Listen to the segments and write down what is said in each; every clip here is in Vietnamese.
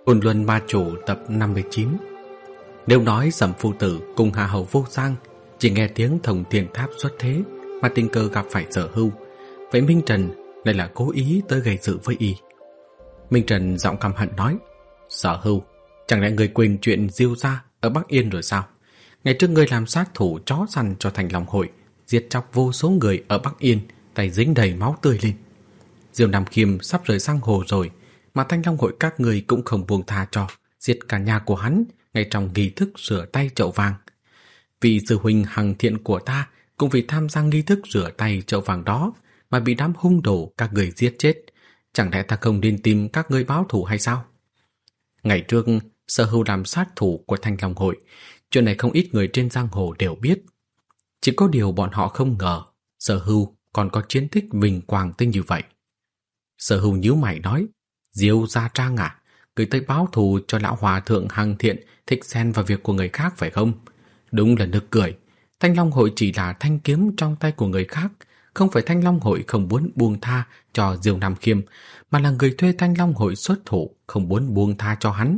Côn Luân Ma Chủ tập 59. Nếu nói Sầm Phu Tử cùng Hà Hầu Vô Giang chỉ nghe tiếng Thông Thiên Tháp xuất thế mà tình cờ gặp phải Sở Hưu, vậy Minh Trần lại là cố ý tới gây sự với y. Minh Trần giọng căm hận nói: Sở Hưu, chẳng lẽ người quên chuyện Diêu gia ở Bắc Yên rồi sao? Ngày trước ngươi làm sát thủ chó săn cho Thành Long Hội, giết chóc vô số người ở Bắc Yên, tay dính đầy máu tươi lên. Diêu Nam Khiêm sắp rời sang hồ rồi, mà Thanh Long Hội các người cũng không buông tha cho, giết cả nhà của hắn ngay trong nghi thức rửa tay chậu vàng. Vị sư huynh hằng thiện của ta cũng vì tham gia nghi thức rửa tay chậu vàng đó mà bị đám hung đồ các người giết chết. Chẳng lẽ ta không nên tìm các người báo thù hay sao? Ngày trước Sở Hưu làm sát thủ của Thanh Long Hội, chuyện này không ít người trên giang hồ đều biết. Chỉ có điều bọn họ không ngờ Sở Hưu còn có chiến tích vinh quang tới như vậy. Sở Hưu nhíu mày nói: Diêu Gia Trang à, người tới báo thù cho lão hòa thượng hằng thiện thích xen vào việc của người khác phải không? Đúng là nực cười. Thanh Long Hội chỉ là thanh kiếm trong tay của người khác, không phải Thanh Long Hội không muốn buông tha cho Diêu Nam Khiêm, mà là người thuê Thanh Long Hội xuất thủ không muốn buông tha cho hắn.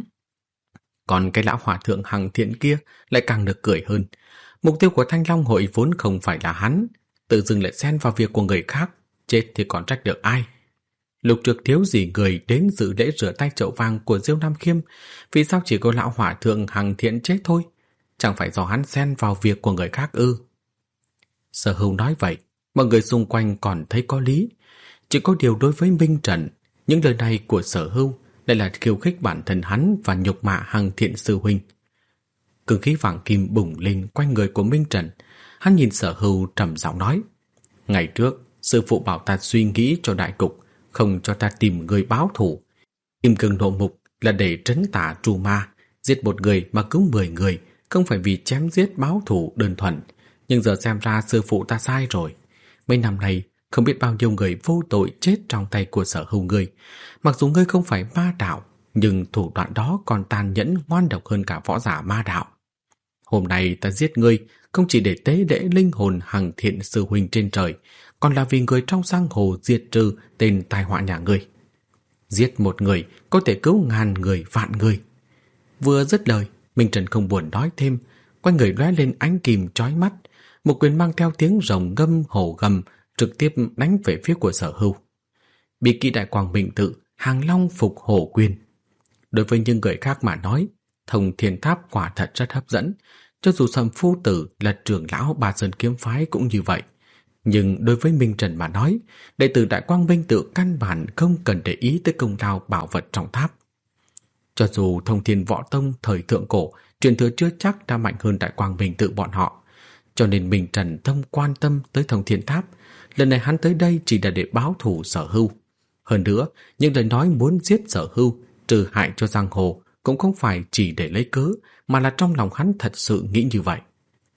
Còn cái lão hòa thượng hằng thiện kia lại càng nực cười hơn. Mục tiêu của Thanh Long Hội vốn không phải là hắn, tự dưng lại xen vào việc của người khác, chết thì còn trách được ai? Lục Trực thiếu gì người đến dự lễ rửa tay chậu vàng của Diêu Nam Khiêm, vì sao chỉ có lão hỏa thượng hằng thiện chết thôi? Chẳng phải do hắn xen vào việc của người khác ư? Sở Hưu nói vậy, mọi người xung quanh còn thấy có lý. Chỉ có điều đối với Minh Trần, những lời này của Sở Hưu lại là khiêu khích bản thân hắn và nhục mạ hằng thiện sư huynh. Cương khí vàng kim bùng lên quanh người của Minh Trần. Hắn nhìn Sở Hưu trầm giọng nói: Ngày trước, sư phụ bảo ta suy nghĩ cho đại cục, không cho ta tìm người báo thù. Kim cương nộ mục là để trấn tả trù ma, giết một người mà cứu 10 người, không phải vì chém giết báo thù đơn thuần. Nhưng giờ xem ra sư phụ ta sai rồi. Mấy năm nay, không biết bao nhiêu người vô tội chết trong tay của Sở Hưu ngươi. Mặc dù ngươi không phải ma đạo, nhưng thủ đoạn đó còn tàn nhẫn ngoan độc hơn cả võ giả ma đạo. Hôm nay ta giết ngươi không chỉ để tế lễ linh hồn hằng thiện sư huynh trên trời, còn là vì người trong giang hồ diệt trừ tên tai họa nhà ngươi. Giết một người có thể cứu ngàn người vạn người. Vừa dứt lời, Minh Trần không buồn nói thêm, quanh người lóe lên ánh kim chói mắt, một quyền mang theo tiếng rồng ngâm hổ gầm trực tiếp đánh về phía của Sở Hưu. Bí kỹ Đại Quang Minh Tự, Hàng Long Phục Hổ Quyền. Đối với những người khác mà nói, Thông Thiên Tháp quả thật rất hấp dẫn, cho dù Sầm Phu Tử là trưởng lão Ba Sơn kiếm phái cũng như vậy. Nhưng đối với Minh Trần mà nói, đệ tử Đại Quang Minh Tự căn bản không cần để ý tới công lao bảo vật trong tháp. Cho dù Thông Thiên Võ Tông thời thượng cổ truyền thừa chưa chắc đã mạnh hơn Đại Quang Minh Tự bọn họ, cho nên Minh Trần không quan tâm tới Thông Thiên Tháp. Lần này hắn tới đây chỉ là để báo thù Sở Hưu. Hơn nữa, những lời nói muốn giết Sở Hưu, trừ hại cho giang hồ cũng không phải chỉ để lấy cớ, mà là trong lòng hắn thật sự nghĩ như vậy.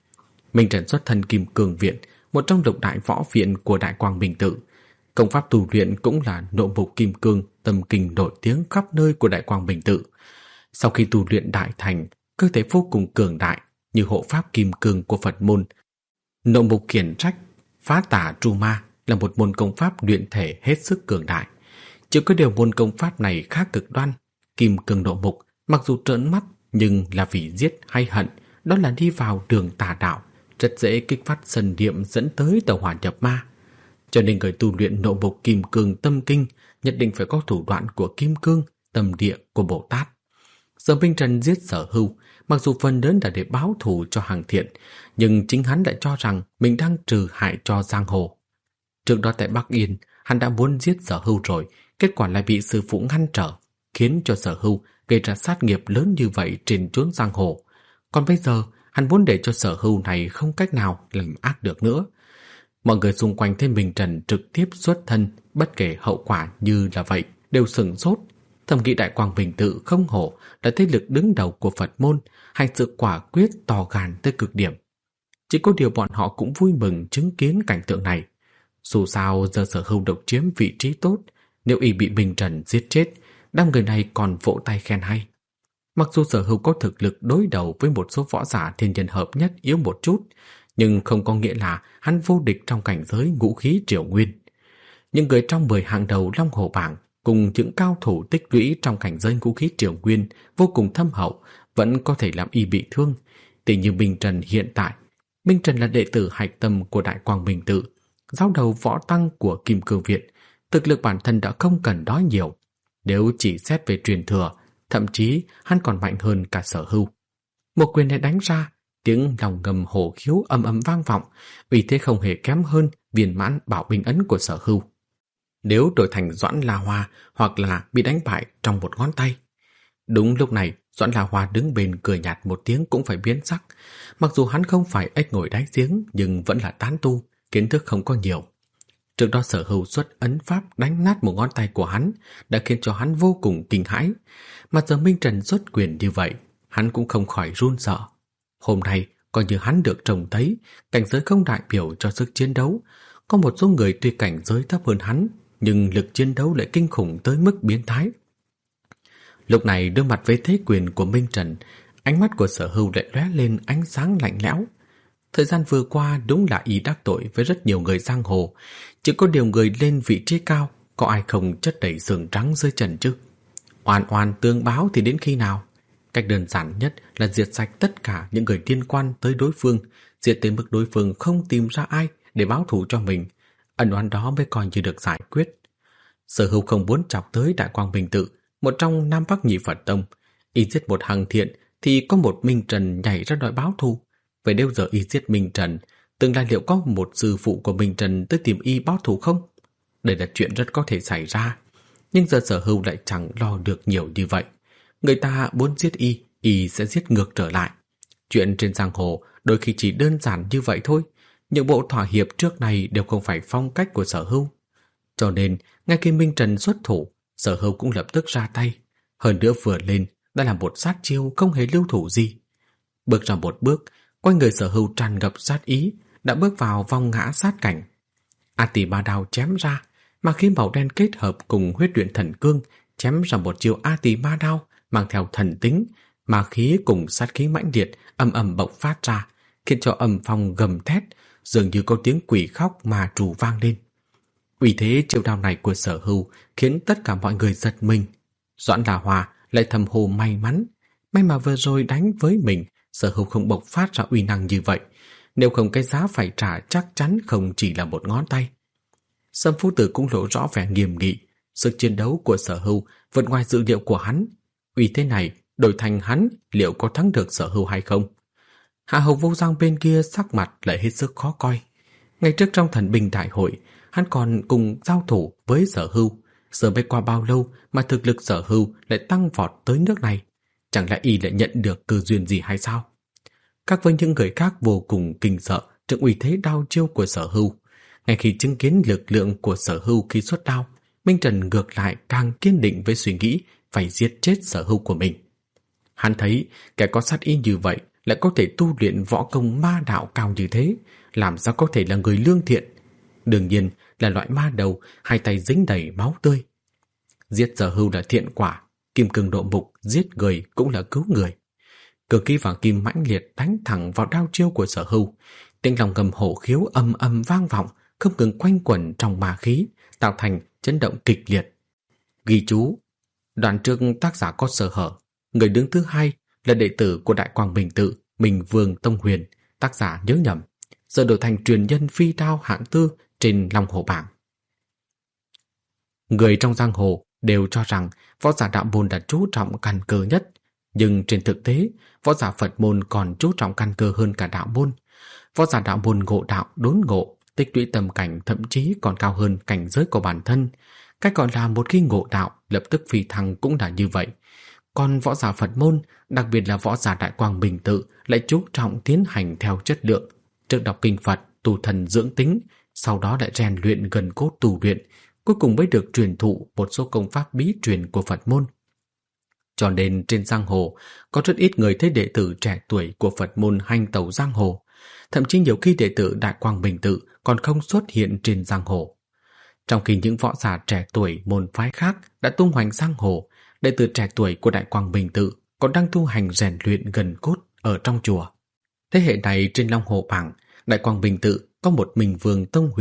Minh Trần xuất thân Kim Cương Viện, một trong lục đại võ viện của Đại Quang Minh Tự. Công pháp tu luyện cũng là nộ mục kim cương, tâm kinh nổi tiếng khắp nơi của Đại Quang Minh Tự. Sau khi tu luyện đại thành, cơ thể vô cùng cường đại như hộ pháp kim cương của Phật môn. Nộ mục khiển trách, phá tả tru ma là một môn công pháp luyện thể hết sức cường đại. Chỉ có điều môn công pháp này khác cực đoan. Kim cương nộ mục mặc dù trợn mắt nhưng là vì giết hay hận, đó là đi vào đường tà đạo, rất dễ kích phát神niệm dẫn tới tẩu hỏa nhập ma. Cho nên người tu luyện nộ mục kim cương tâm kinh nhất định phải có thủ đoạn của kim cương, tâm địa của Bồ Tát. Giờ Minh Trần giết Sở Hưu, mặc dù phần lớn là để báo thù cho Hằng Thiện, nhưng chính hắn lại cho rằng mình đang trừ hại cho giang hồ. Trước đó tại Bắc Yên, hắn đã muốn giết Sở Hưu rồi, kết quả lại bị sư phụ ngăn trở, khiến cho Sở Hưu gây ra sát nghiệp lớn như vậy trên chốn giang hồ. Còn bây giờ, hắn muốn để cho Sở Hưu này không cách nào làm ác được nữa. Mọi người xung quanh thấy Minh Trần trực tiếp xuất thân, bất kể hậu quả như là vậy, đều sửng sốt. Thầm nghĩ Đại Quang Minh Tự không hổ là thế lực đứng đầu của Phật môn, hành sự quả quyết to gan tới cực điểm. Chỉ có điều bọn họ cũng vui mừng chứng kiến cảnh tượng này. Dù sao giờ Sở Hưu độc chiếm vị trí tốt, nếu y bị Minh Trần giết chết, đám người này còn vỗ tay khen hay. Mặc dù Sở Hưu có thực lực đối đầu với một số võ giả thiên nhân hợp nhất yếu một chút, nhưng không có nghĩa là hắn vô địch trong cảnh giới ngũ khí triều nguyên. Những người trong 10 hàng đầu Long Hồ Bảng cùng những cao thủ tích lũy trong cảnh giới vũ khí Triều Nguyên vô cùng thâm hậu vẫn có thể làm y bị thương. Tỷ như Minh Trần hiện tại, Minh Trần là đệ tử hạch tâm của Đại Quang Minh Tự, giáo đầu võ tăng của Kim Cương Viện, thực lực bản thân đã không cần nói nhiều. Nếu chỉ xét về truyền thừa, thậm chí hắn còn mạnh hơn cả Sở Hưu. Một quyền này đánh ra, tiếng lòng ngầm hổ khiếu ầm ầm vang vọng, uy thế không hề kém hơn viên mãn bảo binh ấn của Sở Hưu. Nếu đổi thành Doãn La Hoa hoặc là bị đánh bại trong một ngón tay. Đúng lúc này, Doãn La Hoa đứng bên cười nhạt một tiếng cũng phải biến sắc. Mặc dù hắn không phải ếch ngồi đáy giếng nhưng vẫn là tán tu, kiến thức không có nhiều. Trước đó Sở Hưu xuất ấn pháp đánh nát một ngón tay của hắn đã khiến cho hắn vô cùng kinh hãi. Mà giờ Minh Trần xuất quyền như vậy, hắn cũng không khỏi run sợ. Hôm nay, coi như hắn được trông thấy, cảnh giới không đại biểu cho sức chiến đấu. Có một số người tuy cảnh giới thấp hơn hắn, nhưng lực chiến đấu lại kinh khủng tới mức biến thái. Lúc này đối mặt với thế quyền của Minh Trần, ánh mắt của Sở Hưu lại lóe lên ánh sáng lạnh lẽo. Thời gian vừa qua đúng là y đắc tội với rất nhiều người giang hồ, chỉ có điều người lên vị trí cao, có ai không chất đầy xương trắng dưới trần chứ? Oan oan tương báo thì đến khi nào? Cách đơn giản nhất là diệt sạch tất cả những người liên quan tới đối phương, diệt tới mức đối phương không tìm ra ai để báo thù cho mình. Ân oán đó mới coi như được giải quyết. Sở Hưu không muốn chọc tới Đại Quang Minh Tự, một trong Nam Bắc Nhị Phật Tông. Y giết một Hằng Thiện thì có một Minh Trần nhảy ra đòi báo thù. Vậy nếu giờ y giết Minh Trần, tương lai liệu có một sư phụ của Minh Trần tới tìm y báo thù không? Đây là chuyện rất có thể xảy ra. Nhưng giờ Sở Hưu lại chẳng lo được nhiều như vậy. Người ta muốn giết y sẽ giết ngược trở lại. Chuyện trên giang hồ đôi khi chỉ đơn giản như vậy thôi. Những bộ thỏa hiệp trước này đều không phải phong cách của Sở Hưu. Cho nên, ngay khi Minh Trần xuất thủ, Sở Hưu cũng lập tức ra tay. Hơn nữa vừa lên, đã là một sát chiêu không hề lưu thủ gì. Bước ra một bước, quanh người Sở Hưu tràn ngập sát ý, đã bước vào vòng ngã sát cảnh. A Tỳ Ba Đao chém ra, mà khí màu đen kết hợp cùng huyết luyện thần cương, chém ra một chiêu A Tỳ Ba Đao mang theo thần tính, mà khí cùng sát khí mãnh liệt ầm ầm bộc phát ra, khiến cho âm phong gầm thét, dường như có tiếng quỷ khóc mà trù vang lên. Uy thế chiêu đao này của Sở Hưu khiến tất cả mọi người giật mình. Doãn La Hoa lại thầm hô may mắn, may mà vừa rồi đánh với mình, Sở Hưu không bộc phát ra uy năng như vậy, nếu không cái giá phải trả chắc chắn không chỉ là một ngón tay. Sâm Phu Tử cũng lộ rõ vẻ nghiêm nghị, sức chiến đấu của Sở Hưu vượt ngoài dự liệu của hắn. Uy thế này đổi thành hắn liệu có thắng được Sở Hưu hay không? Hạ Hầu Vô Giang bên kia sắc mặt lại hết sức khó coi. Ngày trước trong Thần Binh Đại hội, hắn còn cùng giao thủ với Sở Hưu. Giờ mới qua bao lâu mà thực lực Sở Hưu lại tăng vọt tới nước này? Chẳng lẽ y lại nhận được cơ duyên gì hay sao? Các với những người khác vô cùng kinh sợ trước uy thế đao chiêu của Sở Hưu. Ngay khi chứng kiến lực lượng của Sở Hưu khi xuất đao, Minh Trần ngược lại càng kiên định với suy nghĩ phải giết chết Sở Hưu của mình. Hắn thấy kẻ có sát ý như vậy lại có thể tu luyện võ công ma đạo cao như thế, làm sao có thể là người lương thiện? Đương nhiên là loại ma đầu, hai tay dính đầy máu tươi. Giết Sở Hưu là thiện quả, kim cương độ mục, giết người cũng là cứu người. Cường khí vàng kim mãnh liệt đánh thẳng vào đao chiêu của Sở Hưu. Tiếng lòng ngầm hổ khiếu ầm ầm vang vọng, không ngừng quanh quẩn trong ma khí, tạo thành chấn động kịch liệt. Ghi chú: đoạn trước tác giả có sơ hở, người đứng thứ hai là đệ tử của Đại Quang Minh Tự, Minh Vương Tông Huyền, tác giả nhớ nhầm, giờ đổi thành truyền nhân phi đao hạng tư trên Long Hồ bảng. Người trong giang hồ đều cho rằng võ giả đạo môn đã chú trọng căn cơ nhất, nhưng trên thực tế, võ giả Phật môn còn chú trọng căn cơ hơn cả đạo môn. Võ giả đạo môn ngộ đạo, đốn ngộ, tích lũy tâm cảnh thậm chí còn cao hơn cảnh giới của bản thân. Cách gọi là một khi ngộ đạo, lập tức phi thăng cũng là như vậy. Còn võ giả Phật môn, đặc biệt là võ giả Đại Quang Minh Tự, lại chú trọng tiến hành theo chất lượng. Trước đọc kinh Phật, tu thần dưỡng tính, sau đó lại rèn luyện gần cốt tu luyện, cuối cùng mới được truyền thụ một số công pháp bí truyền của Phật môn. Cho nên trên giang hồ, có rất ít người thấy đệ tử trẻ tuổi của Phật môn hành tẩu giang hồ. Thậm chí nhiều khi đệ tử Đại Quang Minh Tự còn không xuất hiện trên giang hồ. Trong khi những võ giả trẻ tuổi môn phái khác đã tung hoành giang hồ, đệ tử trẻ tuổi của Đại Quang Minh Tự còn đang tu hành rèn luyện gần cốt ở trong chùa. Thế hệ này trên Long Hồ bảng, Đại Quang Minh Tự có một Minh Vương Tông Huyền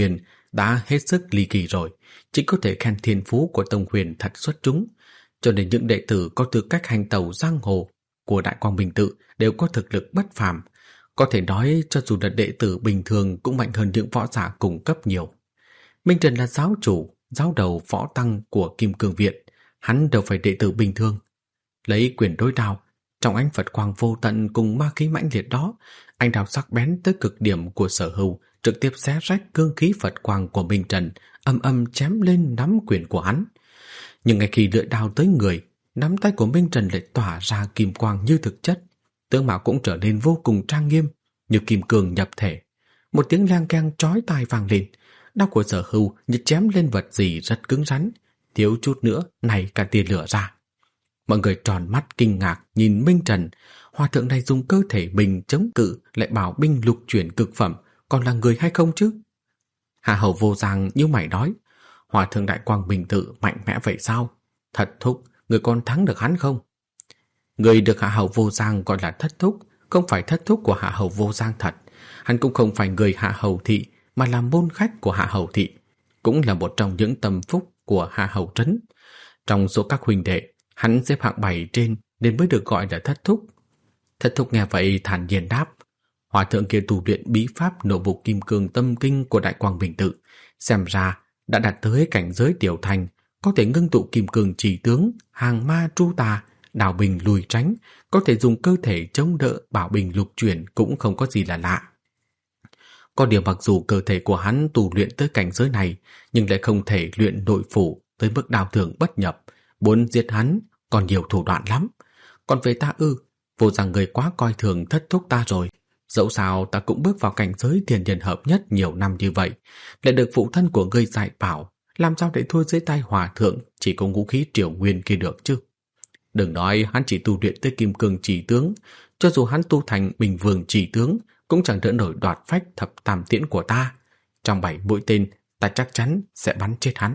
đã hết sức ly kỳ rồi, chỉ có thể khen thiên phú của Tông Huyền thật xuất chúng, cho nên những đệ tử có tư cách hành tẩu giang hồ của Đại Quang Minh Tự đều có thực lực bất phàm, có thể nói cho dù là đệ tử bình thường cũng mạnh hơn những võ giả cùng cấp nhiều. Minh Trần là giáo chủ, giáo đầu võ tăng của Kim Cương Viện, hắn đâu phải đệ tử bình thường. Lấy quyền đối đao, trong ánh Phật quang vô tận cùng ma khí mãnh liệt đó, anh đao sắc bén tới cực điểm của Sở Hưu trực tiếp xé rách cương khí Phật quang của Minh Trần, âm âm chém lên nắm quyền của hắn. Nhưng ngay khi lưỡi đao tới người, nắm tay của Minh Trần lại tỏa ra kim quang như thực chất, tướng mạo cũng trở nên vô cùng trang nghiêm, như kim cương nhập thể. Một tiếng leng keng chói tai vang lên, đao của Sở Hưu như chém lên vật gì rất cứng rắn, thiếu chút nữa nảy cả tia lửa ra. Mọi người tròn mắt kinh ngạc nhìn Minh Trần, hòa thượng này dùng cơ thể mình chống cự lại bảo binh lục chuyển cực phẩm, còn là người hay không chứ? Hạ Hầu Vô Giang như mày nói, hòa thượng Đại Quang Minh Tự mạnh mẽ vậy sao? Thật thúc, người còn thắng được hắn không? Người được Hạ Hầu Vô Giang gọi là thất thúc, không phải thất thúc của Hạ Hầu Vô Giang thật. Hắn cũng không phải người Hạ Hầu Thị, mà là môn khách của Hạ Hầu Thị, cũng là một trong những tâm phúc của Hạ Hầu Trấn. Trong số các huynh đệ, hắn xếp hạng 7 trên nên mới được gọi là thất thúc. Thất thúc nghe vậy thản nhiên đáp, hòa thượng kia tu luyện bí pháp nội bộ kim cương tâm kinh của Đại Quang Bình Tự, xem ra đã đạt tới cảnh giới tiểu thành, có thể ngưng tụ kim cương chỉ tướng, hàng ma tru tà, đảo bình lùi tránh, có thể dùng cơ thể chống đỡ bảo bình lục chuyển cũng không có gì là lạ. Có điều mặc dù cơ thể của hắn tu luyện tới cảnh giới này, nhưng lại không thể luyện nội phủ tới mức đào thường bất nhập, muốn giết hắn còn nhiều thủ đoạn lắm. Còn về ta Vô Giang người quá coi thường thất thúc ta rồi. Dẫu sao ta cũng bước vào cảnh giới thiên nhân hợp nhất nhiều năm như vậy, lại được phụ thân của ngươi dạy bảo, làm sao để thua dưới tay hòa thượng chỉ có ngũ khí triều nguyên kia được chứ? Đừng nói hắn chỉ tu luyện tới kim cương chỉ tướng, cho dù hắn tu thành bình vương chỉ tướng cũng chẳng đỡ nổi đoạt phách thập tam tiễn của ta. Trong 7 mũi tên, ta chắc chắn sẽ bắn chết hắn.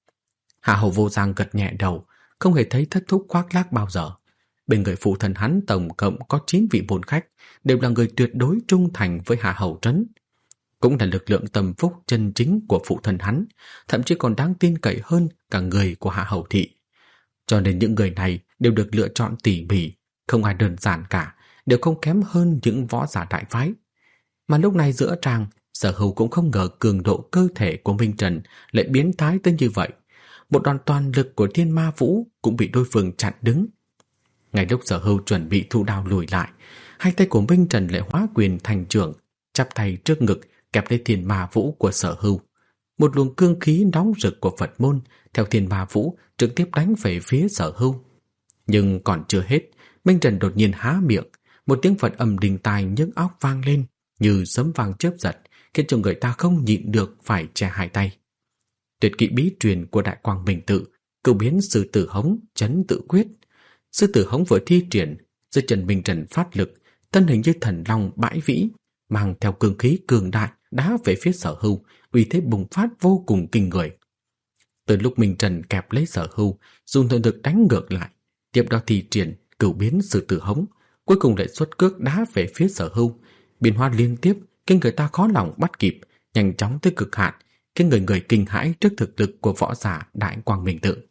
Hạ Hầu Vô Giang gật nhẹ đầu, không hề thấy thất thúc khoác lác bao giờ. Bên người phụ thân hắn tổng cộng có 9 vị môn khách, đều là người tuyệt đối trung thành với Hạ Hầu Trấn, cũng là lực lượng tâm phúc chân chính của phụ thân hắn, thậm chí còn đáng tin cậy hơn cả người của Hạ Hầu Thị. Cho nên những người này đều được lựa chọn tỉ mỉ, không ai đơn giản cả, đều không kém hơn những võ giả đại phái. Mà lúc này giữa tràng, Sở Hưu cũng không ngờ cường độ cơ thể của Minh Trần lại biến thái tới như vậy. Một đòn toàn lực của Thiên Ma Vũ cũng bị đối phương chặn đứng. Ngay lúc Sở Hưu chuẩn bị thu đao lùi lại, hai tay của Minh Trần lại hóa quyền thành trưởng, chắp tay trước ngực kẹp lấy Thiên Ma Vũ của Sở Hưu. Một luồng cương khí nóng rực của Phật môn theo Thiên Ma Vũ trực tiếp đánh về phía Sở Hưu. Nhưng còn chưa hết, Minh Trần đột nhiên há miệng, một tiếng Phật âm đình tai nhức óc vang lên như sấm vang chớp giật, khiến cho người ta không nhịn được phải che hai tay. Tuyệt kỹ bí truyền của Đại Quang Minh Tự, cửu biến sư tử hống chấn tự quyết. Sư tử hống vừa thi triển, dưới chân Minh Trần phát lực, thân hình như thần long bãi vĩ, mang theo cương khí cường đại đá về phía Sở Hưu, uy thế bùng phát vô cùng kinh người. Từ lúc Minh Trần kẹp lấy Sở Hưu, dùng nội lực đánh ngược lại, tiếp đó thi triển cửu biến sư tử hống, cuối cùng lại xuất cước đá về phía Sở Hưu, biến hóa liên tiếp khiến người ta khó lòng bắt kịp, nhanh chóng tới cực hạn, khiến người người kinh hãi trước thực lực của võ giả Đại Quang Minh Tự.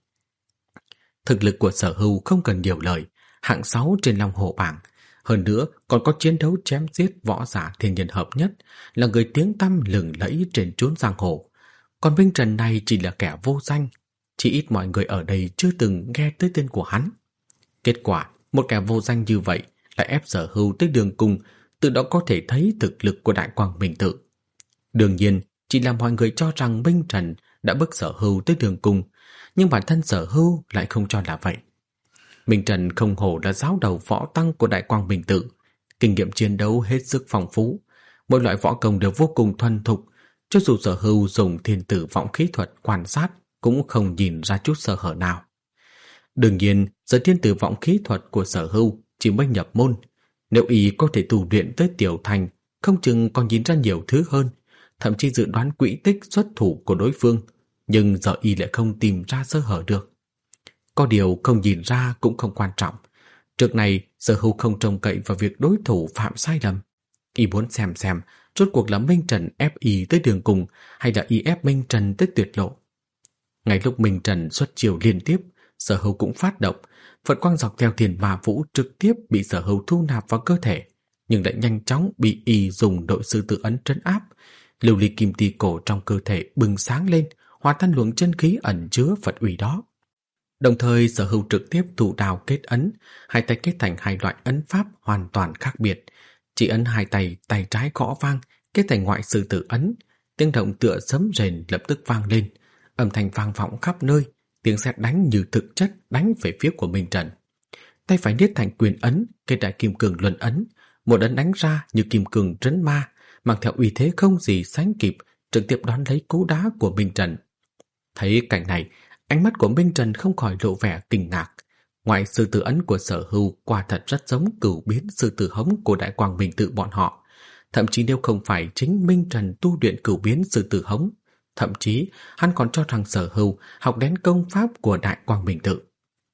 Thực lực của Sở Hưu không cần nhiều lời, hạng 6 trên Long Hổ bảng, hơn nữa còn có chiến đấu chém giết võ giả thiên nhân hợp nhất, là người tiếng tăm lừng lẫy trên chốn giang hồ. Còn Minh Trần này chỉ là kẻ vô danh, chỉ ít mọi người ở đây chưa từng nghe tới tên của hắn. Kết quả, một kẻ vô danh như vậy lại ép Sở Hưu tới đường cùng, từ đó có thể thấy thực lực của Đại Quang Minh Tự. Đương nhiên, chỉ là mọi người cho rằng Minh Trần đã bức Sở Hưu tới đường cùng, nhưng bản thân Sở Hưu lại không cho là vậy. Minh Trần không hổ là giáo đầu võ tăng của Đại Quang Minh Tự, kinh nghiệm chiến đấu hết sức phong phú, mỗi loại võ công đều vô cùng thuần thục, cho dù Sở Hưu dùng thiên tử vọng khí thuật quan sát cũng không nhìn ra chút sơ hở nào. Đương nhiên, giờ thiên tử vọng khí thuật của Sở Hưu chỉ mới nhập môn, nếu y có thể tu luyện tới tiểu thành, không chừng còn nhìn ra nhiều thứ hơn, thậm chí dự đoán quỹ tích xuất thủ của đối phương, nhưng giờ y lại không tìm ra sơ hở được. Có điều không nhìn ra cũng không quan trọng. Trước này, Sở Hưu không trông cậy vào việc đối thủ phạm sai lầm. Y muốn xem Rốt cuộc là Minh Trần ép y tới đường cùng hay là y ép Minh Trần tới tuyệt lộ? Ngay lúc Minh Trần xuất chiêu liên tiếp, Sở Hưu cũng phát động, Phật quang dọc theo Thiên Ma Vũ trực tiếp bị Sở Hưu thu nạp vào cơ thể, nhưng lại nhanh chóng bị y dùng đội sư tử ấn trấn áp. Lưu ly kim ti cổ trong cơ thể bừng sáng lên, hòa tan luồng chân khí ẩn chứa Phật uy đó. Đồng thời Sở Hưu trực tiếp thủ đào kết ấn, hai tay kết thành hai loại ấn pháp hoàn toàn khác biệt. Chỉ ấn hai tay, tay trái gõ vang, kết thành ngoại sư tử ấn. Tiếng động tựa sấm rền lập tức vang lên, âm thanh vang vọng khắp nơi, tiếng sét đánh như thực chất đánh về phía của Minh Trần. Tay phải niết thành quyền ấn, kết đại kim cương luân ấn, một ấn đánh ra như kim cương trấn ma, mang theo uy thế không gì sánh kịp, trực tiếp đón lấy cú đá của Minh Trần. Thấy cảnh này, ánh mắt của Minh Trần không khỏi lộ vẻ kinh ngạc. Ngoại sư tử ấn của Sở Hưu quả thật rất giống cửu biến sư tử hống của Đại Quang Minh Tự bọn họ. Thậm chí nếu không phải chính Minh Trần tu luyện cửu biến sư tử hống, thậm chí hắn còn cho rằng Sở Hưu học đến công pháp của Đại Quang Minh Tự.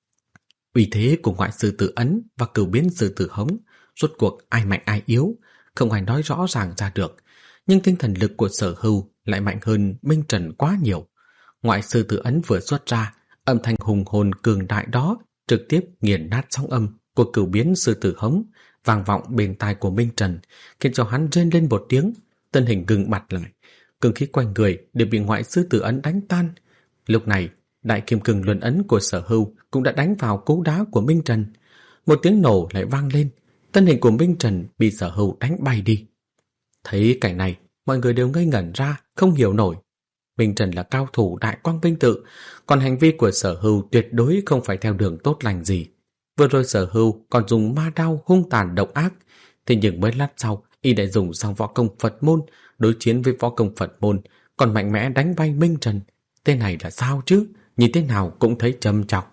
Uy thế của ngoại sư tử ấn và cửu biến sư tử hống, rốt cuộc ai mạnh ai yếu, không ai nói rõ ràng ra được. Nhưng tinh thần lực của Sở Hưu lại mạnh hơn Minh Trần quá nhiều. Ngoại sư tử ấn vừa xuất ra, âm thanh hùng hồn cường đại đó trực tiếp nghiền nát sóng âm của cửu biến sư tử hống, vang vọng bên tai của Minh Trần, khiến cho hắn rên lên một tiếng, thân hình ngừng bặt lại, cường khí quanh người đều bị ngoại sư tử ấn đánh tan. Lúc này, đại kim cương luân ấn của Sở Hưu cũng đã đánh vào cú đá của Minh Trần. Một tiếng nổ lại vang lên, thân hình của Minh Trần bị Sở Hưu đánh bay đi. Thấy cảnh này, mọi người đều ngây ngẩn ra, không hiểu nổi. Minh Trần là cao thủ Đại Quang Minh Tự, còn hành vi của Sở Hưu tuyệt đối không phải theo đường tốt lành gì. Vừa rồi Sở Hưu còn dùng ma đao hung tàn độc ác, thế nhưng mới lát sau y đã dùng sang võ công Phật môn đối chiến với võ công Phật môn, còn mạnh mẽ đánh bay Minh Trần. Thế này là sao chứ? Nhìn thế nào cũng thấy châm chọc.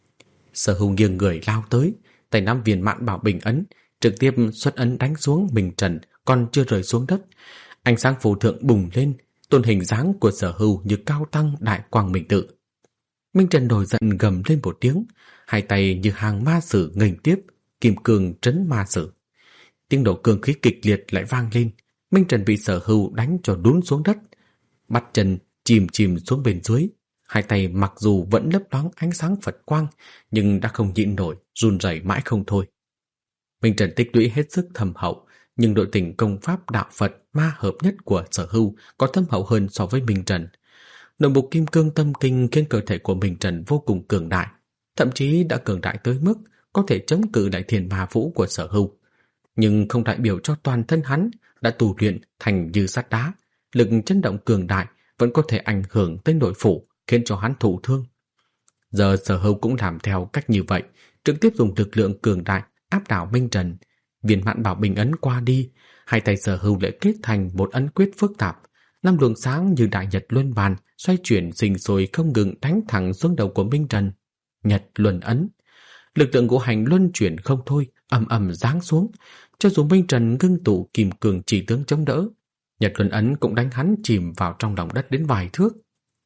Sở Hưu nghiêng người lao tới, tay nắm viên Mạn Bảo Bình ấn, trực tiếp xuất ấn đánh xuống Minh Trần còn chưa rơi xuống đất. Ánh sáng phù thượng bùng lên, tôn hình dáng của Sở Hưu như cao tăng Đại Quang Minh Tự. Minh Trần nổi giận gầm lên một tiếng, hai tay như hàng ma sử nghênh tiếp, kim cương trấn ma sử. Tiếng nổ cường khí kịch liệt lại vang lên, Minh Trần bị Sở Hưu đánh cho đún xuống đất, bắt chân chìm xuống bên dưới. Hai tay mặc dù vẫn lấp loáng ánh sáng Phật quang, nhưng đã không nhịn nổi, run rẩy mãi không thôi. Minh Trần tích lũy hết sức thâm hậu, nhưng đội tình công pháp đạo Phật ma hợp nhất của Sở Hưu có thâm hậu hơn so với Minh Trần. Nội bộ kim cương tâm kinh khiến cơ thể của Minh Trần vô cùng cường đại, thậm chí đã cường đại tới mức có thể chống cự lại Thiên Ma Vũ của Sở Hưu. Nhưng không đại biểu cho toàn thân hắn đã tu luyện thành như sắt đá, lực chấn động cường đại vẫn có thể ảnh hưởng tới nội phủ, khiến cho hắn thụ thương. Giờ Sở Hưu cũng làm theo cách như vậy, trực tiếp dùng lực lượng cường đại áp đảo Minh Trần. Viên Mạn Bảo Bình ấn qua đi, hai tay Sở Hưu lại kết thành một ấn quyết phức tạp, năm luồng sáng như đại nhật luân bàn xoay chuyển sinh sôi không ngừng đánh thẳng xuống đầu của Minh Trần. Nhật luân ấn, lực lượng ngũ hành luân chuyển không thôi, ầm ầm giáng xuống. Cho dù Minh Trần ngưng tụ kim cường chỉ tướng chống đỡ, Nhật luân ấn cũng đánh hắn chìm vào trong lòng đất đến vài thước.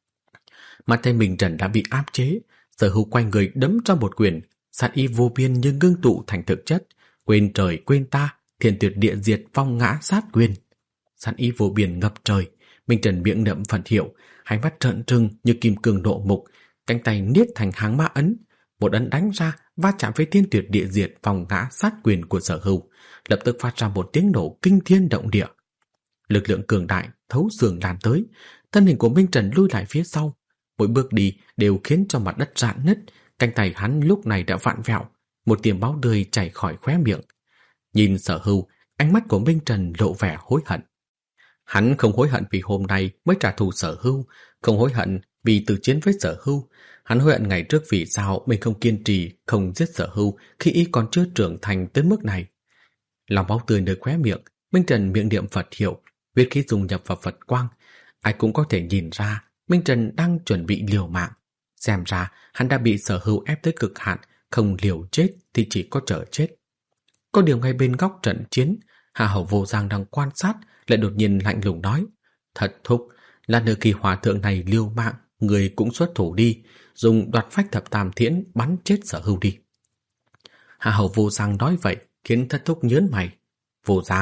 Mà thấy Minh Trần đã bị áp chế, Sở Hưu quanh người đấm cho một quyền, sát ý vô biên như ngưng tụ thành thực chất, quên trời quên ta, thiên tuyệt địa diệt phong ngã sát quyền. Sát ý vô biên ngập trời, Minh Trần miệng niệm Phật hiệu, hai mắt trợn trừng như kim cương nộ mục, cánh tay niết thành hàng ma ấn, một ấn đánh ra va chạm với thiên tuyệt địa diệt phong ngã sát quyền của Sở Hưu, lập tức phát ra một tiếng nổ kinh thiên động địa. Lực lượng cường đại thấu xương lan tới, thân hình của Minh Trần lui lại phía sau, mỗi bước đi đều khiến cho mặt đất rạn nứt, cánh tay hắn lúc này đã vặn vẹo, một tia máu tươi chảy khỏi khóe miệng. Nhìn Sở Hưu, ánh mắt của Minh Trần lộ vẻ hối hận. Hắn không hối hận vì hôm nay mới trả thù Sở Hưu, không hối hận vì từ chiến với Sở Hưu. Hắn hối hận ngày trước vì sao mình không kiên trì, không giết Sở Hưu khi y còn chưa trưởng thành tới mức này. Lòng máu tươi nơi khóe miệng, Minh Trần miệng niệm Phật hiệu, huyết khí dung nhập vào Phật quang. Ai cũng có thể nhìn ra Minh Trần đang chuẩn bị liều mạng. Xem ra hắn đã bị Sở Hưu ép tới cực hạn, không liều chết thì chỉ có chờ chết. Có điều ngay bên góc trận chiến, Hạ Hầu Vô Giang đang quan sát, lại đột nhiên lạnh lùng nói: "Thật thúc, là nửa kỳ hòa thượng này liều mạng, người cũng xuất thủ đi, dùng đoạt phách thập tam thiễn bắn chết Sở Hưu đi." Hạ Hầu Vô Giang nói vậy khiến Thất Thúc nhớn mày. "Vô Giang,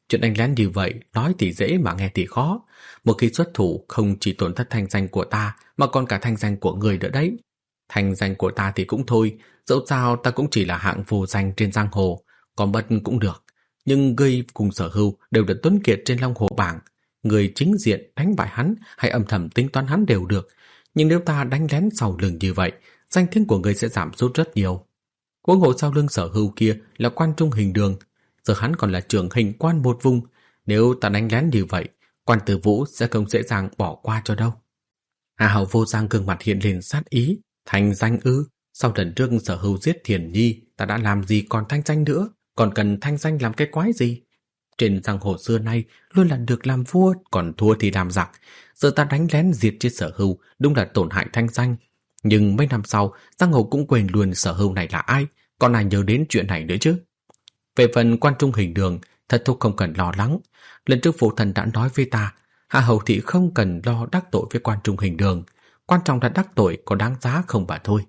Chuyện đánh lén như vậy, nói thì dễ mà nghe thì khó. Một khi xuất thủ không chỉ tổn thất thanh danh của ta mà còn cả thanh danh của người nữa đấy. Thanh danh của ta thì cũng thôi, dẫu sao ta cũng chỉ là hạng vô danh trên giang hồ, còn mất cũng được. Nhưng ngươi cùng Sở Hưu đều được tuấn kiệt trên Long Hồ bảng. Người chính diện đánh bại hắn hay âm thầm tính toán hắn đều được. Nhưng nếu ta đánh lén sau lưng như vậy, danh tiếng của ngươi sẽ giảm sút rất nhiều. Huống hồ sau lưng Sở Hưu kia là Quan Trung Hình Đường, giờ hắn còn là trưởng hình quan một vùng. Nếu ta đánh lén như vậy, Quan Tử Vũ sẽ không dễ dàng bỏ qua cho đâu. Hà Hầu Vô Giang gương mặt hiện lên sát ý. Thành danh ư? Sau lần trước Sở Hưu giết Thiền Nhi, ta đã làm gì còn thanh danh nữa? Còn cần thanh danh làm cái quái gì? Trên giang hồ xưa nay luôn là được làm vua, còn thua thì làm giặc. Giờ ta đánh lén diệt chết Sở Hưu, đúng là tổn hại thanh danh. Nhưng mấy năm sau, giang hồ cũng quên luôn Sở Hưu này là ai, còn ai nhớ đến chuyện này nữa chứ? Về phần Quan Trung Hình Đường, Thất Thúc không cần lo lắng. Lần trước phụ thần đã nói với ta, Hạ Hầu thị không cần lo đắc tội với Quan Trung Hình Đường. Quan trọng là đắc tội có đáng giá không mà thôi.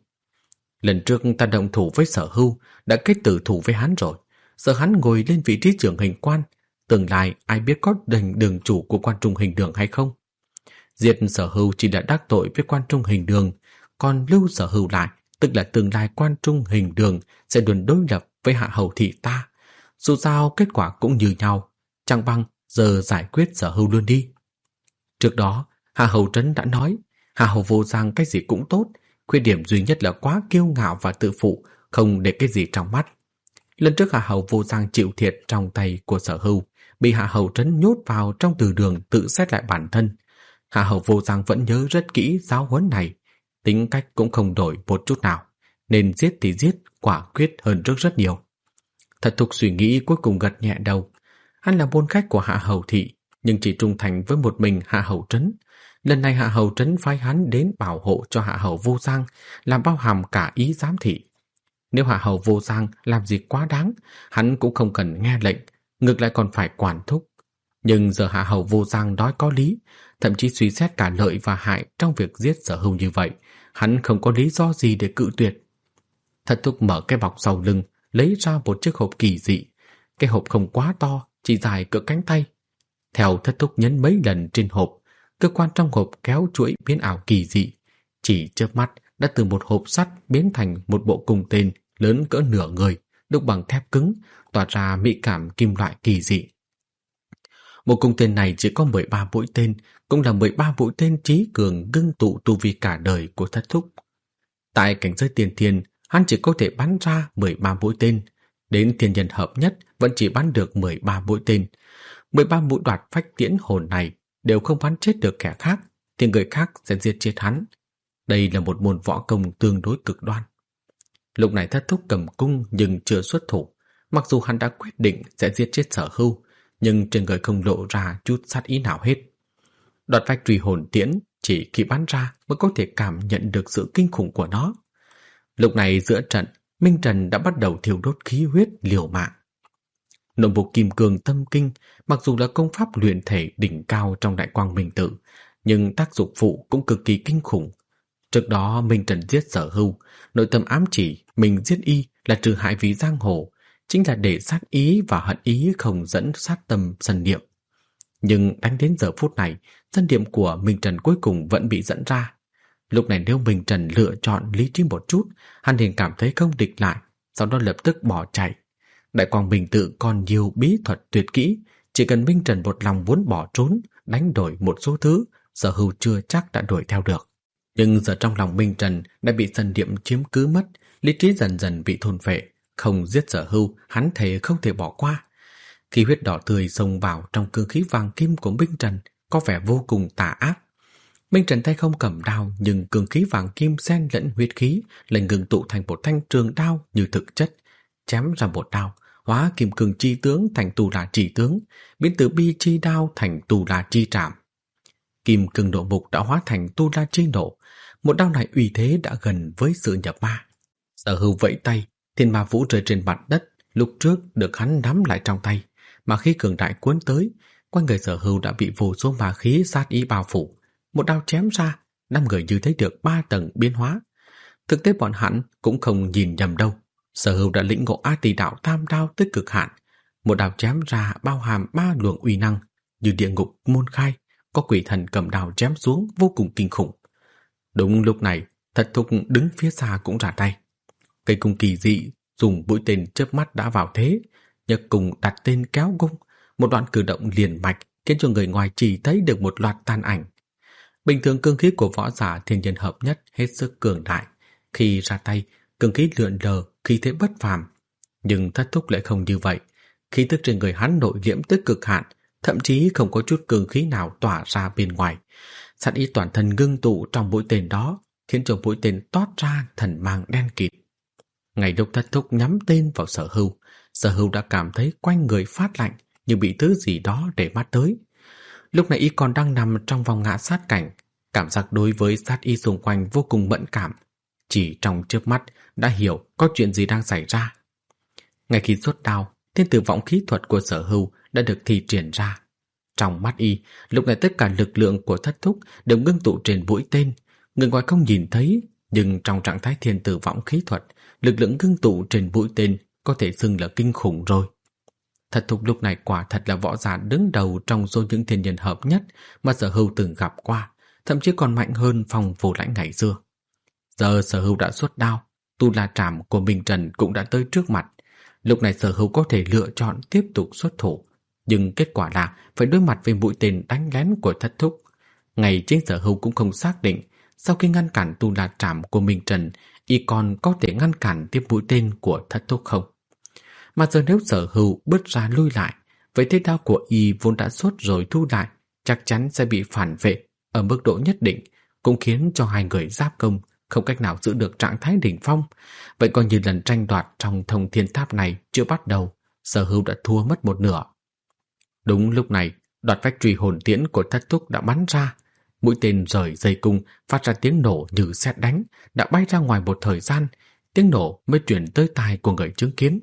Lần trước ta động thủ với Sở Hưu, đã kết tử thủ với hắn rồi. Giờ hắn ngồi lên vị trí trưởng hình quan, tương lai ai biết có đành đường chủ của Quan Trung Hình Đường hay không. Diệt Sở Hưu chỉ đã đắc tội với Quan Trung Hình Đường, còn lưu Sở Hưu lại, tức là tương lai Quan Trung Hình Đường sẽ luôn đối lập với Hạ Hầu thị ta. Dù sao kết quả cũng như nhau, chẳng bằng giờ giải quyết Sở Hưu luôn đi. Trước đó, Hạ Hầu Trấn đã nói, Hạ Hầu Vô Giang cái gì cũng tốt, khuyết điểm duy nhất là quá kiêu ngạo và tự phụ, không để cái gì trong mắt. Lần trước Hạ Hầu Vô Giang chịu thiệt trong tay của Sở Hưu, bị Hạ Hầu Trấn nhốt vào trong từ đường tự xét lại bản thân. Hạ Hầu Vô Giang vẫn nhớ rất kỹ giáo huấn này, tính cách cũng không đổi một chút nào, nên giết thì giết, quả quyết hơn rất nhiều. Thật Thục suy nghĩ cuối cùng gật nhẹ đầu. Hắn là môn khách của Hạ Hầu thị, nhưng chỉ trung thành với một mình Hạ Hầu Trấn. Lần này Hạ Hầu Trấn phái hắn đến bảo hộ cho Hạ Hầu Vô Giang, làm bao hàm cả ý giám thị. Nếu Hạ Hầu Vô Giang làm gì quá đáng, hắn cũng không cần nghe lệnh, ngược lại còn phải quản thúc. Nhưng giờ Hạ Hầu Vô Giang nói có lý, thậm chí suy xét cả lợi và hại trong việc giết Sở Hưu như vậy, hắn không có lý do gì để cự tuyệt. Thật Thúc mở cái bọc sau lưng, lấy ra một chiếc hộp kỳ dị. Cái hộp không quá to, chỉ dài cỡ cánh tay. Theo Thất Thúc nhấn mấy lần trên hộp, cơ quan trong hộp kéo chuỗi biến ảo kỳ dị. Chỉ chớp mắt đã từ một hộp sắt biến thành một bộ cung tên lớn cỡ nửa người, đúc bằng thép cứng, tỏa ra mỹ cảm kim loại kỳ dị. Bộ cung tên này chỉ có 13 mũi tên, cũng là 13 mũi tên trí cường ngưng tụ tu vi cả đời của Thất Thúc. Tại cảnh giới tiên thiên, hắn chỉ có thể bắn ra 13 mũi tên, đến thiên nhân hợp nhất vẫn chỉ bắn được 13 mũi tên. 13 mũi đoạt phách tiễn hồn này đều không bắn chết được kẻ khác, thì người khác sẽ giết chết hắn. Đây là một môn võ công tương đối cực đoan. Lúc này Thất Thúc cầm cung nhưng chưa xuất thủ. Mặc dù hắn đã quyết định sẽ giết chết Sở Hưu, nhưng trên người không lộ ra chút sát ý nào hết. Đoạt phách truy hồn tiễn chỉ khi bắn ra mới có thể cảm nhận được sự kinh khủng của nó. Lúc này giữa trận, Minh Trần đã bắt đầu thiêu đốt khí huyết liều mạng. Nội bộ kim cương tâm kinh mặc dù là công pháp luyện thể đỉnh cao trong Đại Quang Minh Tự, nhưng tác dụng phụ cũng cực kỳ kinh khủng. Trước đó Minh Trần giết Sở Hưu, nội tâm ám chỉ mình giết y là trừ hại vì giang hồ, chính là để sát ý và hận ý không dẫn sát tâm sân niệm. Nhưng đánh đến giờ phút này, sân niệm của Minh Trần cuối cùng vẫn bị dẫn ra. Lúc này nếu Minh Trần lựa chọn lý trí một chút, hắn liền cảm thấy không địch lại, sau đó lập tức bỏ chạy. Đại Quang Minh Tự còn nhiều bí thuật tuyệt kỹ, chỉ cần Minh Trần một lòng muốn bỏ trốn, đánh đổi một số thứ, Sở Hưu chưa chắc đã đuổi theo được. Nhưng giờ trong lòng Minh Trần đã bị sân niệm chiếm cứ mất, lý trí dần dần bị thôn phệ, không giết Sở Hưu, hắn thề không thể bỏ qua. Khí huyết đỏ tươi xông vào trong cương khí vàng kim của Minh Trần, có vẻ vô cùng tà ác. Minh Trần tay không cầm đao, nhưng cương khí vàng kim xen lẫn huyết khí lại ngừng tụ thành một thanh trường đao như thực chất, chém ra một đao, hóa kim cương chi tướng thành Tu La chi tướng, biến từ bi chi đao thành Tu La chi trảm. Kim cương độ mục đã hóa thành Tu La chi nộ, một đao này uy thế đã gần với sự nhập ma. Sở Hưu vẫy tay, thiên ma vũ rơi trên mặt đất, lúc trước được hắn nắm lại trong tay, mà khi cường đại cuốn tới, quanh người Sở Hưu đã bị vô số ma khí sát ý bao phủ. Một đao chém ra, 5 người như thấy được 3 tầng biến hóa. Thực tế bọn hắn cũng không nhìn nhầm đâu. Sở Hưu đã lĩnh ngộ A Tỳ Đạo Tam Đao tới cực hạn. một đao chém ra bao hàm 3 luồng uy năng, như địa ngục môn khai, có quỷ thần cầm đao chém xuống vô cùng kinh khủng. Đúng lúc này, Thất Thúc đứng phía xa cũng ra tay. Cây cung kỳ dị dùng mũi tên chớp mắt đã vào thế, nhấc cùng đặt tên kéo cung, một đoạn cử động liền mạch khiến cho người ngoài chỉ thấy được một loạt tàn ảnh. Bình thường cương khí của võ giả thiên nhân hợp nhất hết sức cường đại, khi ra tay cương khí lượn lờ, khí thế bất phàm. Nhưng Thất Thúc lại không như vậy, khí tức trên người hắn nội liễm tới cực hạn, thậm chí không có chút cương khí nào tỏa ra bên ngoài. Sát ý toàn thân ngưng tụ trong mũi tên đó, khiến cho mũi tên toát ra thần mang đen kịt. Ngay lúc Thất Thúc nhắm tên vào Sở Hưu đã cảm thấy quanh người phát lạnh, như bị thứ gì đó để mắt tới. Lúc này y còn đang nằm trong vòng ngã sát cảnh, cảm giác đối với sát y xung quanh vô cùng mẫn cảm. Chỉ trong chớp mắt đã hiểu có chuyện gì đang xảy ra. Ngay khi xuất đao, thiên tử vọng khí thuật của Sở Hưu đã được thi triển ra. Trong mắt y, lúc này tất cả lực lượng của Thất Thúc đều ngưng tụ trên mũi tên. Người ngoài không nhìn thấy, nhưng trong trạng thái thiên tử vọng khí thuật, lực lượng ngưng tụ trên mũi tên có thể xưng là kinh khủng rồi. Thất Thúc lúc này quả thật là võ giả đứng đầu trong số những thiên nhân hợp nhất mà Sở Hưu từng gặp qua, thậm chí còn mạnh hơn Phong Vô Lãnh ngày xưa. Giờ Sở Hưu đã xuất đao, tu la trảm của Minh Trần cũng đã tới trước mặt. Lúc này Sở Hưu có thể lựa chọn tiếp tục xuất thủ, nhưng kết quả là phải đối mặt với mũi tên đánh lén của Thất Thúc. Ngay chính Sở Hưu cũng không xác định sau khi ngăn cản tu la trảm của Minh Trần, y còn có thể ngăn cản tiếp mũi tên của Thất Thúc không. Mà giờ nếu Sở Hưu bứt ra lui lại, vậy thế đao của y vốn đã xuất rồi thu lại, chắc chắn sẽ bị phản vệ ở mức độ nhất định, cũng khiến cho hai người giáp công không cách nào giữ được trạng thái đỉnh phong. Vậy coi như lần tranh đoạt trong Thông Thiên Tháp này chưa bắt đầu, Sở Hưu đã thua mất một nửa. Đúng lúc này, đoạt vách truy hồn tiễn của Thất Thúc đã bắn ra. Mũi tên rời dây cung, phát ra tiếng nổ như sét đánh, đã bay ra ngoài một thời gian, tiếng nổ mới truyền tới tai của người chứng kiến.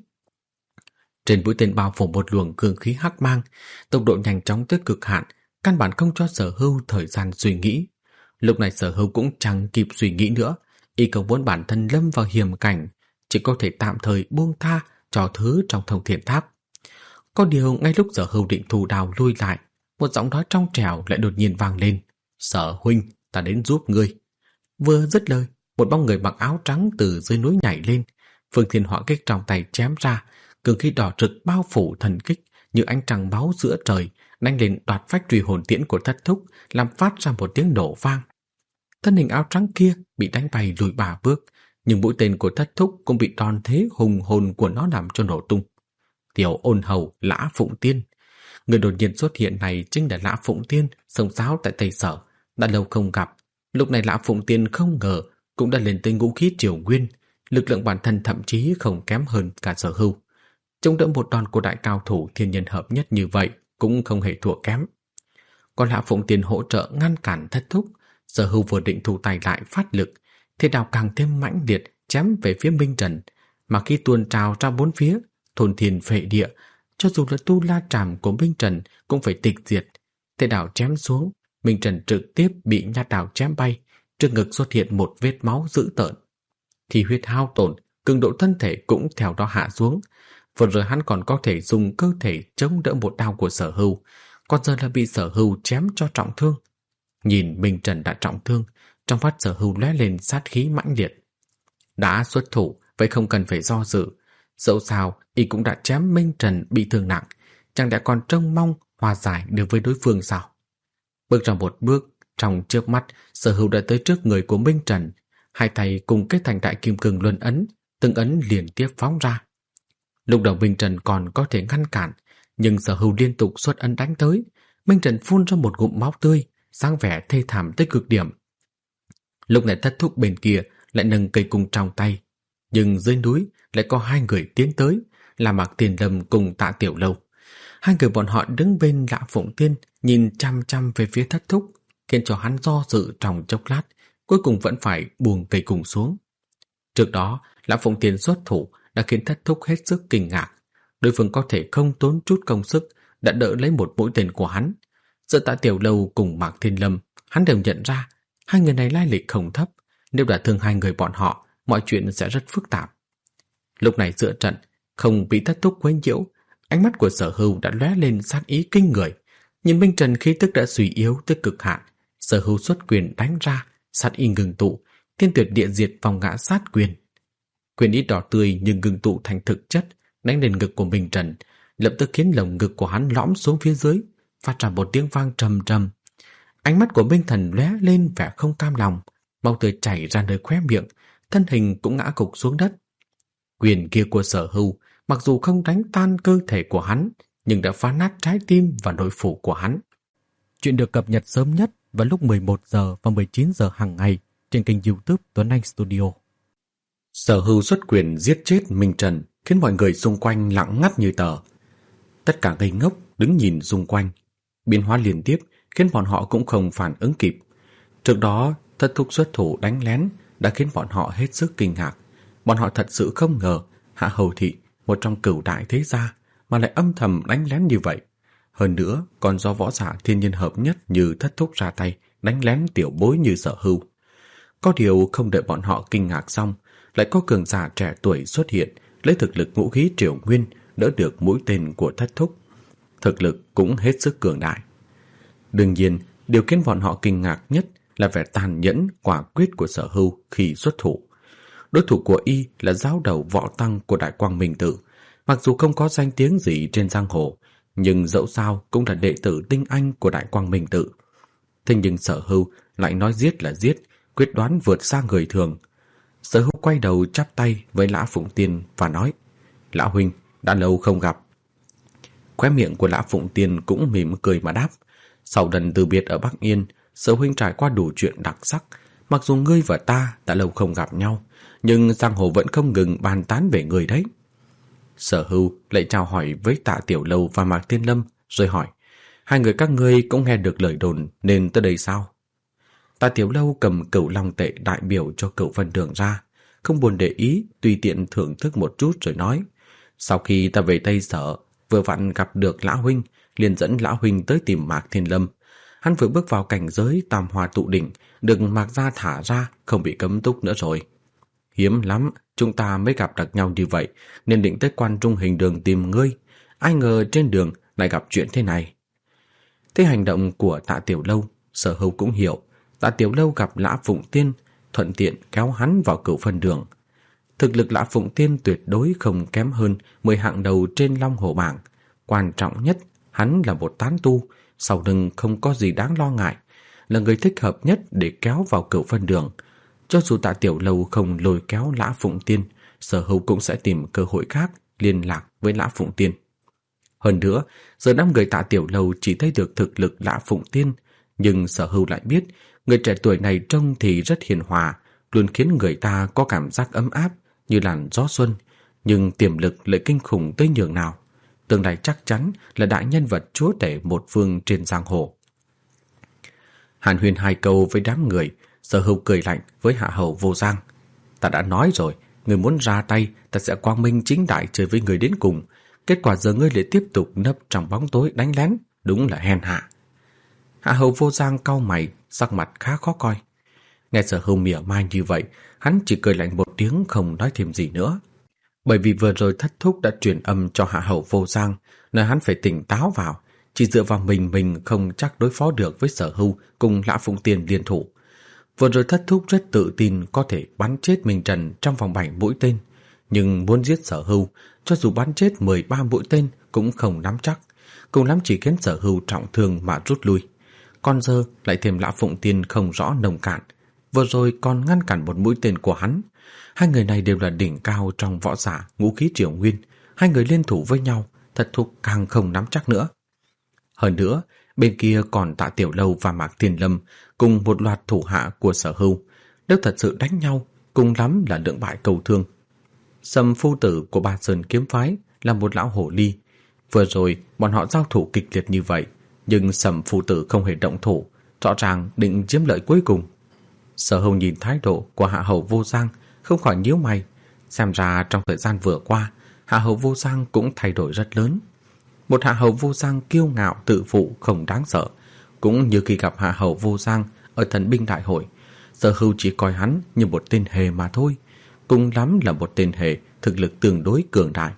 Trên mũi tên bao phủ một luồng cương khí hắc mang, tốc độ nhanh chóng tới cực hạn, căn bản không cho Sở Hưu thời gian suy nghĩ. Lúc này Sở Hưu cũng chẳng kịp suy nghĩ nữa, y không muốn bản thân lâm vào hiểm cảnh, chỉ có thể tạm thời buông tha cho thứ trong Thông Thiên Tháp. Có điều ngay lúc Sở Hưu định thu đao lui lại, một giọng nói trong trẻo lại đột nhiên vang lên: "Sở huynh, ta đến giúp ngươi." Vừa dứt lời, một bóng người mặc áo trắng từ dưới núi nhảy lên, Phương Thiên Hỏa Kích trong tay chém ra, cương khí đỏ rực bao phủ thần kích như ánh trăng máu giữa trời, đánh lên đoạt phách truy hồn tiễn của Thất Thúc, làm phát ra một tiếng nổ vang. Thân hình áo trắng kia bị đánh bay lùi 3 bước, nhưng mũi tên của Thất Thúc cũng bị đòn thế hùng hồn của nó làm cho nổ tung. Tiểu ôn hầu Lã Phụng Tiên, người đột nhiên xuất hiện này chính là Lã Phụng Tiên, sông sáo tại Tây Sở, đã lâu không gặp. Lúc này Lã Phụng Tiên không ngờ cũng đã lên tới ngũ khí triều nguyên, lực lượng bản thân thậm chí không kém hơn cả Sở Hưu. Chống đỡ một đòn của đại cao thủ thiên nhân hợp nhất như vậy cũng không hề thua kém. Còn Lã Phụng Tiên hỗ trợ ngăn cản Thất Thúc, Sở Hưu vừa định thu tay lại phát lực, thế đao càng thêm mãnh liệt chém về phía Minh Trần, mà khi tuôn trào ra bốn phía, thôn thiên phệ địa, cho dù là tu la trảm của Minh Trần cũng phải tịch diệt. Thế đao chém xuống, Minh Trần trực tiếp bị nhát đao chém bay, trước ngực xuất hiện một vết máu dữ tợn. Thì huyết hao tổn, cường độ thân thể cũng theo đó hạ xuống. Vừa rồi hắn còn có thể dùng cơ thể chống đỡ một đao của Sở Hưu, còn giờ là bị Sở Hưu chém cho trọng thương. Nhìn Minh Trần đã trọng thương, trong mắt Sở Hưu lóe lên sát khí mãnh liệt. Đã xuất thủ, vậy không cần phải do dự. Dẫu sao, y cũng đã chém Minh Trần bị thương nặng, chẳng lẽ còn trông mong hòa giải được với đối phương sao? Bước ra một bước, trong chớp mắt, Sở Hưu đã tới trước người của Minh Trần, hai tay cùng kết thành đại kim cương luân ấn, từng ấn liên tiếp phóng ra. Lúc đầu Minh Trần còn có thể ngăn cản, nhưng Sở Hưu liên tục xuất ấn đánh tới, Minh Trần phun ra một ngụm máu tươi, dáng vẻ thê thảm tới cực điểm. Lúc này Thất Thúc bên kia lại nâng cây cung trong tay, nhưng dưới núi lại có hai người tiến tới, là Mạc Tiền Lâm cùng Tạ Tiểu Lâu. Hai người bọn họ đứng bên Lã Phụng Tiên, nhìn chăm chăm về phía Thất Thúc, khiến cho hắn do dự trong chốc lát, cuối cùng vẫn phải buông cây cung xuống. Trước đó, Lã Phụng Tiên xuất thủ đã khiến Thất Thúc hết sức kinh ngạc. Đối phương có thể không tốn chút công sức đã đỡ lấy một mũi tên của hắn. Giữa Tạ Tiểu Lâu cùng Mạc Thiên Lâm, hắn đều nhận ra hai người này lai lịch không thấp. Nếu đã thương hai người bọn họ, mọi chuyện sẽ rất phức tạp. Lúc này giữa trận, không bị Thất Thúc quấy nhiễu, Ánh mắt của Sở Hưu đã lóe lên sát ý kinh người. Nhìn Minh Trần khí tức đã suy yếu tới cực hạn, Sở Hưu xuất quyền đánh ra, sát ý ngừng tụ, thiên tuyệt địa diệt vòng ngã sát quyền. Quyền ý đỏ tươi nhưng ngừng tụ thành thực chất, đánh lên ngực của Minh Trần, lập tức khiến lồng ngực của hắn lõm xuống phía dưới, phát ra một tiếng vang trầm trầm. Ánh mắt của Minh Thần lóe lên vẻ không cam lòng, máu tươi chảy ra nơi khóe miệng, thân hình cũng ngã gục xuống đất. Quyền kia của Sở Hưu mặc dù không đánh tan cơ thể của hắn, nhưng đã phá nát trái tim và nội phủ của hắn. Chuyện được cập nhật sớm nhất vào lúc 11 giờ và 19 giờ hàng ngày trên kênh YouTube Tuấn Anh Studio. Sở Hưu xuất quyền giết chết Minh Trần, khiến mọi người xung quanh lặng ngắt như tờ. Tất cả ngây ngốc đứng nhìn xung quanh. Biến hóa liên tiếp khiến bọn họ cũng không phản ứng kịp. Trước đó, Thất Thúc xuất thủ đánh lén đã khiến bọn họ hết sức kinh ngạc. Bọn họ thật sự không ngờ Hạ Hầu Thị, một trong cửu đại thế gia, mà lại âm thầm đánh lén như vậy. Hơn nữa, còn do võ giả thiên nhân hợp nhất như Thất Thúc ra tay đánh lén tiểu bối như Sở Hưu. Có điều không đợi bọn họ kinh ngạc xong, lại có cường giả trẻ tuổi xuất hiện, lấy thực lực ngũ khí Triều Nguyên đỡ được mũi tên của Thất Thúc. Thực lực cũng hết sức cường đại. Đương nhiên, điều khiến bọn họ kinh ngạc nhất là vẻ tàn nhẫn quả quyết của Sở Hưu khi xuất thủ. Đối thủ của y là giáo đầu võ tăng của Đại Quang Minh Tự. Mặc dù không có danh tiếng gì trên giang hồ, nhưng dẫu sao cũng là đệ tử tinh anh của Đại Quang Minh Tự. Thế nhưng Sở Hưu lại nói giết là giết, quyết đoán vượt xa người thường. Sở Hưu quay đầu chắp tay với Lã Phụng Tiên và nói: Lão huynh, đã lâu không gặp. Khóe miệng của Lã Phụng Tiên cũng mỉm cười mà đáp: Sau lần từ biệt ở Bắc Yên, Sở huynh trải qua đủ chuyện đặc sắc. Mặc dù ngươi và ta đã lâu không gặp nhau, nhưng giang hồ vẫn không ngừng bàn tán về người đấy. Sở Hưu lại chào hỏi với Tạ Tiểu Lâu và Mạc Thiên Lâm, rồi hỏi: Hai người các ngươi cũng nghe được lời đồn nên tới đây sao? Tạ Tiểu Lâu cầm Cửu Long tệ đại biểu cho Cửu Vân Đường ra, không buồn để ý, tùy tiện thưởng thức một chút rồi nói: Sau khi ta về Tây Sở, vừa vặn gặp được Lão huynh, liền dẫn Lão huynh tới tìm Mạc Thiên Lâm. Hắn vừa bước vào cảnh giới Tam Hoa Tụ Đỉnh, được Mạc gia thả ra, không bị cấm túc nữa rồi. Hiếm lắm chúng ta mới gặp được nhau như vậy, nên định tới Quan Trung Hình Đường tìm ngươi. Ai ngờ trên đường lại gặp chuyện thế này. Thế hành động của Tạ Tiểu Lâu, Sở Hưu cũng hiểu. Tạ Tiểu Lâu gặp Lã Phụng Tiên, thuận tiện kéo hắn vào Cửu Vân Đường. Thực lực Lã Phụng Tiên tuyệt đối không kém hơn 10 hạng đầu trên Long Hổ bảng. Quan trọng nhất, hắn là một tán tu, sau lưng không có gì đáng lo ngại, là người thích hợp nhất để kéo vào Cửu Vân Đường. Cho dù Tạ Tiểu Lâu không lôi kéo Lã Phụng Tiên, Sở Hưu cũng sẽ tìm cơ hội khác liên lạc với Lã Phụng Tiên. Hơn nữa, giờ đám người Tạ Tiểu Lâu chỉ thấy được thực lực Lã Phụng Tiên, nhưng Sở Hưu lại biết người trẻ tuổi này trông thì rất hiền hòa, luôn khiến người ta có cảm giác ấm áp như làn gió xuân, nhưng tiềm lực lại kinh khủng tới nhường nào. Tương lai chắc chắn là đại nhân vật chúa tể một phương trên giang hồ. Hàn huyên hai câu với đám người, Sở Hưu cười lạnh với Hạ Hầu Vô Giang: Ta đã nói rồi, người muốn ra tay, ta sẽ quang minh chính đại chơi với người đến cùng. Kết quả giờ ngươi lại tiếp tục nấp trong bóng tối đánh lén, đúng là hèn hạ. Hạ Hầu Vô Giang cau mày, sắc mặt khá khó coi. Nghe Sở Hưu mỉa mai như vậy, hắn chỉ cười lạnh một tiếng không nói thêm gì nữa. Bởi vì vừa rồi Thất Thúc đã truyền âm cho Hạ Hầu Vô Giang, nên hắn phải tỉnh táo vào. Chỉ dựa vào mình không chắc đối phó được với Sở Hưu cùng Lã Phụng Tiên liên thủ. Vừa rồi Thất Thúc rất tự tin có thể bắn chết Minh Trần trong vòng 7 mũi tên, nhưng muốn giết Sở Hưu, cho dù bắn chết 13 mũi tên cũng không nắm chắc, cùng lắm chỉ khiến Sở Hưu trọng thương mà rút lui. Còn giờ lại thêm Lã Phụng Tiên không rõ nồng cạn, vừa rồi còn ngăn cản một mũi tên của hắn. Hai người này đều là đỉnh cao trong võ giả ngũ khí Triều Nguyên, hai người liên thủ với nhau, Thất Thúc càng không nắm chắc nữa. Hơn nữa, bên kia còn Tạ Tiểu Lâu và Mạc Thiên Lâm cùng một loạt thủ hạ của Sở Hưu. Nếu thật sự đánh nhau, cùng lắm là lưỡng bại cầu thương. Sầm phu tử của Ba Sơn kiếm phái là một lão hổ ly. Vừa rồi bọn họ giao thủ kịch liệt như vậy, nhưng Sầm phu tử không hề động thủ, rõ ràng định chiếm lợi cuối cùng. Sở Hưu nhìn thái độ của Hạ Hầu Vô Giang không khỏi nhíu mày. Xem ra trong thời gian vừa qua, Hạ Hầu Vô Giang cũng thay đổi rất lớn. Một Hạ Hầu Vô Giang kiêu ngạo tự phụ không đáng sợ, cũng như khi gặp Hạ Hầu Vô Giang ở thần binh đại hội, Sở Hưu chỉ coi hắn như một tên hề mà thôi, cùng lắm là một tên hề thực lực tương đối cường đại.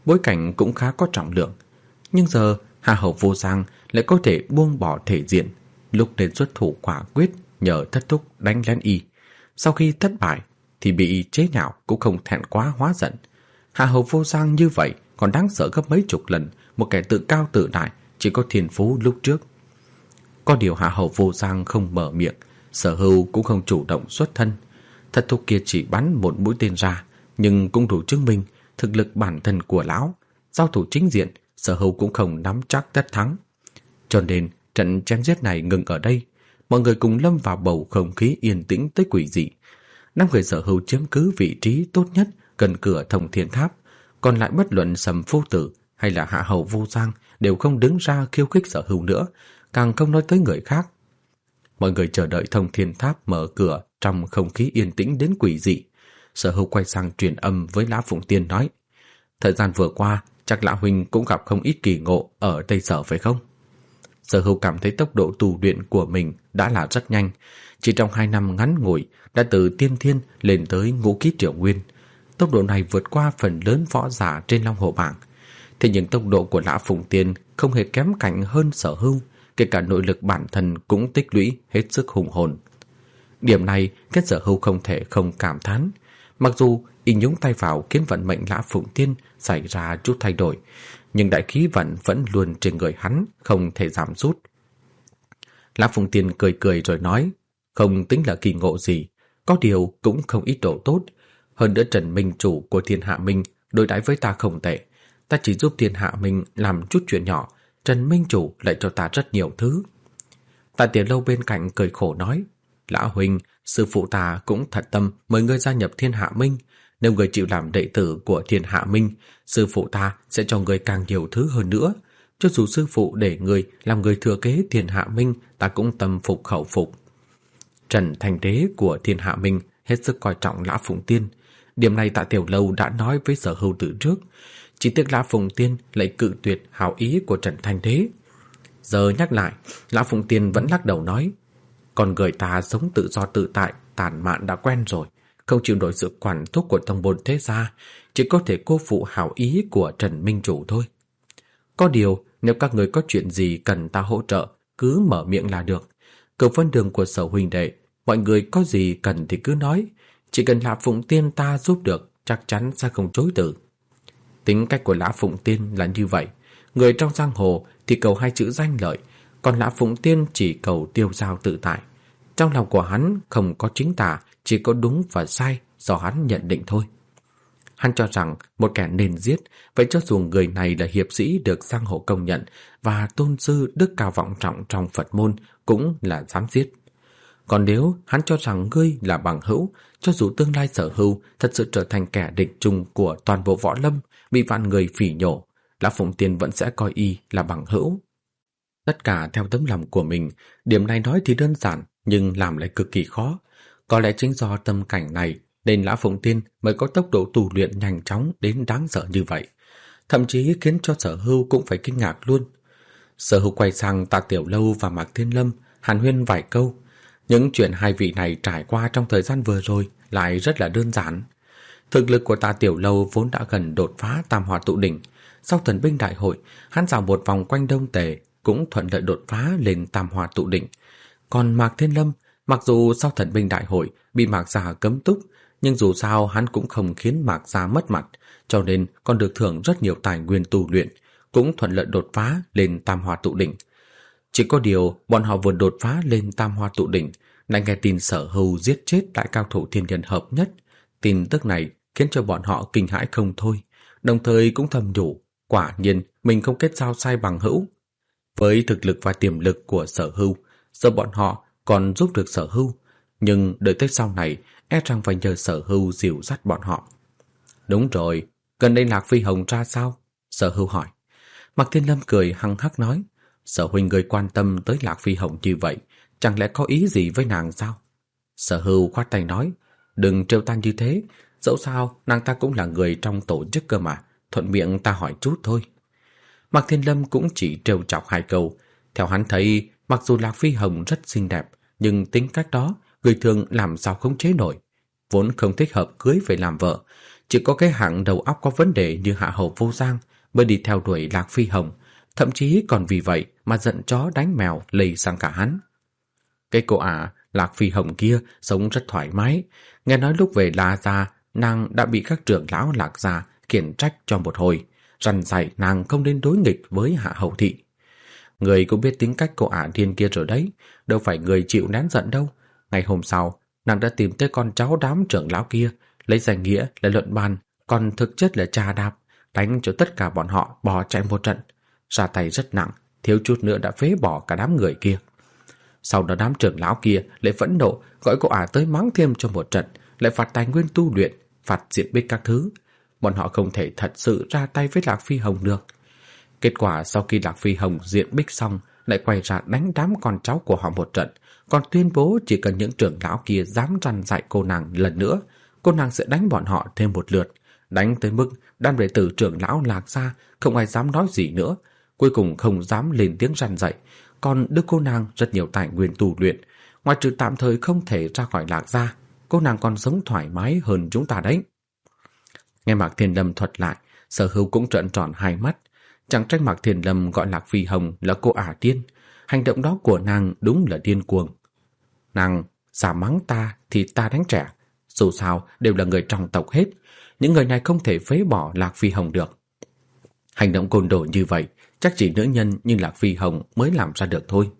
bối cảnh cũng khá có trọng lượng. Nhưng giờ Hạ Hầu Vô Giang lại có thể buông bỏ thể diện, lúc nên xuất thủ quả quyết nhờ thất thúc đánh lén y. Sau khi thất bại thì bị chế nhạo cũng không thẹn quá hóa giận. Hạ Hầu Vô Giang như vậy còn đáng sợ gấp mấy chục lần một kẻ tự cao tự đại chỉ có thiên phú lúc trước. Có điều Hạ Hầu Vô Giang không mở miệng, Sở Hưu cũng không chủ động xuất thân. Thất thúc kia chỉ bắn một mũi tên ra, nhưng cũng đủ chứng minh thực lực bản thân của lão. Giao thủ chính diện, Sở Hưu cũng không nắm chắc tất thắng. Cho nên trận chém giết này ngừng ở đây. Mọi người cùng lâm vào bầu không khí yên tĩnh tới quỷ dị. 5 người Sở Hưu chiếm cứ vị trí tốt nhất gần cửa Thông Thiên Tháp, còn lại bất luận Sầm Phu Tử hay là Hạ Hầu Vô Giang đều không đứng ra khiêu khích Sở Hưu nữa, càng không nói tới người khác. Mọi người chờ đợi Thông Thiên Tháp mở cửa trong không khí yên tĩnh đến quỷ dị. Sở Hưu quay sang truyền âm với Lã Phụng Tiên nói: thời gian vừa qua chắc Lã huynh cũng gặp không ít kỳ ngộ ở Tây Sở phải không? Sở Hưu cảm thấy tốc độ tu luyện của mình đã là rất nhanh, chỉ trong 2 năm ngắn ngủi đã từ tiên thiên lên tới ngũ ký triệu nguyên. Tốc độ này vượt qua phần lớn võ giả trên Long Hồ bảng. Thế nhưng tốc độ của Lã Phụng Tiên không hề kém cạnh hơn Sở Hưu, kể cả nội lực bản thân cũng tích lũy hết sức hùng hồn. Điểm này khiến Sở Hưu không thể không cảm thán. Mặc dù y nhúng tay vào khiến vận mệnh Lã Phụng Tiên xảy ra chút thay đổi, nhưng đại khí vận vẫn luôn trên người hắn, không thể giảm sút. Lã Phụng Tiên cười cười rồi nói: không tính là kỳ ngộ gì, có điều cũng không ít độ tốt. Hơn nữa Trần Minh chủ của Thiên Hạ Minh đối đãi với ta không tệ. Ta chỉ giúp Thiên Hạ Minh làm chút chuyện nhỏ, Trần Minh chủ lại cho ta rất nhiều thứ. Tạ Tiểu Lâu bên cạnh cười khổ nói: Lã huynh, sư phụ ta cũng thật tâm mời ngươi gia nhập Thiên Hạ Minh. Nếu ngươi chịu làm đệ tử của Thiên Hạ Minh, sư phụ ta sẽ cho ngươi càng nhiều thứ hơn nữa. Cho dù sư phụ để ngươi làm người thừa kế Thiên Hạ Minh, ta cũng tâm phục khẩu phục. Trần Thành Đế của Thiên Hạ Minh hết sức coi trọng Lã Phụng Tiên. Điểm này Tạ Tiểu Lâu đã nói với Sở Hưu từ trước. Chỉ tiếc Lã Phụng Tiên lại cự tuyệt hảo ý của Trần Thành Đế. Giờ nhắc lại, Lã Phụng Tiên vẫn lắc đầu nói: con người ta sống tự do tự tại, tản mạn đã quen rồi, không chịu nổi sự quản thúc của tông môn thế gia, chỉ có thể cô phụ hảo ý của Trần Minh chủ thôi. Có điều, nếu các người có chuyện gì cần ta hỗ trợ, cứ mở miệng là được. Cửu Vân Đường của Sở huynh đệ, mọi người có gì cần thì cứ nói, chỉ cần Lã Phụng Tiên ta giúp được, chắc chắn sẽ không chối từ. Tính cách của Lã Phụng Tiên là như vậy, người trong giang hồ thì cầu 2 chữ danh lợi, còn Lã Phụng Tiên chỉ cầu tiêu dao tự tại. Trong lòng của hắn không có chính tà, chỉ có đúng và sai do hắn nhận định thôi. Hắn cho rằng một kẻ nên giết, vậy cho dù người này là hiệp sĩ được giang hồ công nhận và tôn sư đức cao vọng trọng trong Phật môn cũng là dám giết. Còn nếu hắn cho rằng ngươi là bằng hữu, cho dù tương lai Sở Hưu thật sự trở thành kẻ địch chung của toàn bộ võ lâm, bị vạn người phỉ nhổ, Lã Phụng Tiên vẫn sẽ coi y là bằng hữu. Tất cả theo tấm lòng của mình, điểm này nói thì đơn giản nhưng làm lại cực kỳ khó. Có lẽ chính do tâm cảnh này nên Lã Phụng Tiên mới có tốc độ tu luyện nhanh chóng đến đáng sợ như vậy. Thậm chí khiến cho Sở Hưu cũng phải kinh ngạc luôn. Sở Hưu quay sang Tạ Tiểu Lâu và Mạc Thiên Lâm hàn huyên vài câu. Những chuyện hai vị này trải qua trong thời gian vừa rồi lại rất là đơn giản. Thực lực của Tạ Tiểu Lâu vốn đã gần đột phá Tam Hoa Tụ Đỉnh. Sau thần binh đại hội, hắn dạo một vòng quanh Đông Tề cũng thuận lợi đột phá lên Tam Hoa Tụ Đỉnh. Còn Mạc Thiên Lâm, mặc dù sau thần binh đại hội bị Mạc gia cấm túc, nhưng dù sao hắn cũng không khiến Mạc gia mất mặt, cho nên còn được thưởng rất nhiều tài nguyên tu luyện, cũng thuận lợi đột phá lên Tam Hoa Tụ Đỉnh. Chỉ có điều bọn họ vừa đột phá lên Tam Hoa Tụ Đỉnh, lại nghe tin Sở Hưu giết chết đại cao thủ thiên nhân hợp nhất. Tin tức này khiến cho bọn họ kinh hãi không thôi, đồng thời cũng thầm nhủ, quả nhiên mình không kết giao sai bằng hữu. Với thực lực và tiềm lực của Sở Hưu, giờ bọn họ còn giúp được Sở Hưu, nhưng đợi tới sau này e rằng phải nhờ Sở Hưu dìu dắt bọn họ. Đúng rồi, gần đây Lạc Phi Hồng ra sao? Sở Hưu hỏi. Mạc Thiên Lâm cười hăng hắc nói, Sở huynh người quan tâm tới Lạc Phi Hồng như vậy, chẳng lẽ có ý gì với nàng sao? Sở Hưu khoát tay nói, đừng trêu tan như thế, dẫu sao nàng ta cũng là người trong tổ chức cơ mà, thuận miệng ta hỏi chút thôi. Mạc Thiên Lâm cũng chỉ trêu chọc 2 câu. Theo hắn thấy, mặc dù Lạc Phi Hồng rất xinh đẹp, nhưng tính cách đó người thường làm sao khống chế nổi. Vốn không thích hợp cưới về làm vợ, Chỉ có cái hạng đầu óc có vấn đề như Hạ Hầu Vô Giang mới đi theo đuổi Lạc Phi Hồng, thậm chí còn vì vậy mà giận chó đánh mèo lây sang cả hắn. Cái cô Lạc Phi Hồng kia sống rất thoải mái, nghe nói lúc về La gia nàng đã bị các trưởng lão Lạc gia khiển trách cho một hồi, răn dạy nàng không nên đối nghịch với Hạ Hầu thị. Người cũng biết tính cách cô điên kia rồi đấy, đâu phải người chịu nén giận đâu. Ngày hôm sau, nàng đã tìm tới con cháu đám trưởng lão kia, lấy danh nghĩa là luận bàn, còn thực chất là trà đạp, đánh cho tất cả bọn họ bỏ chạy một trận. Ra tay rất nặng, thiếu chút nữa đã phế bỏ cả đám người kia. Sau đó đám trưởng lão kia lại phẫn nộ, gọi cô tới mắng thêm cho một trận, lại phạt tài nguyên tu luyện, phạt diện bích các thứ. Bọn họ không thể thật sự ra tay với Lạc Phi Hồng được. Kết quả sau khi Lạc Phi Hồng diện bích xong, lại quay ra đánh đám con cháu của họ một trận, còn tuyên bố chỉ cần những trưởng lão kia dám răn dạy cô nàng lần nữa, cô nàng sẽ đánh bọn họ thêm một lượt, đánh tới mức đám đệ tử trưởng lão Lạc gia không ai dám nói gì nữa, cuối cùng không dám lên tiếng răn dạy, còn đưa cô nàng rất nhiều tài nguyên tu luyện, ngoài trừ tạm thời không thể ra khỏi Lạc gia, cô nàng còn sống thoải mái hơn chúng ta đấy. Nghe Mạc Thiên Lâm thuật lại, Sở Hữu cũng trợn tròn hai mắt. Chẳng trách Mạc Thiên Lâm gọi Lạc Phi Hồng là cô điên, hành động đó của nàng đúng là điên cuồng. Nàng giả mắng ta thì ta đánh trẻ, dù sao đều là người trong tộc hết, những người này không thể phế bỏ Lạc Phi Hồng được. Hành động côn đồ như vậy chắc chỉ nữ nhân như Lạc Phi Hồng mới làm ra được thôi.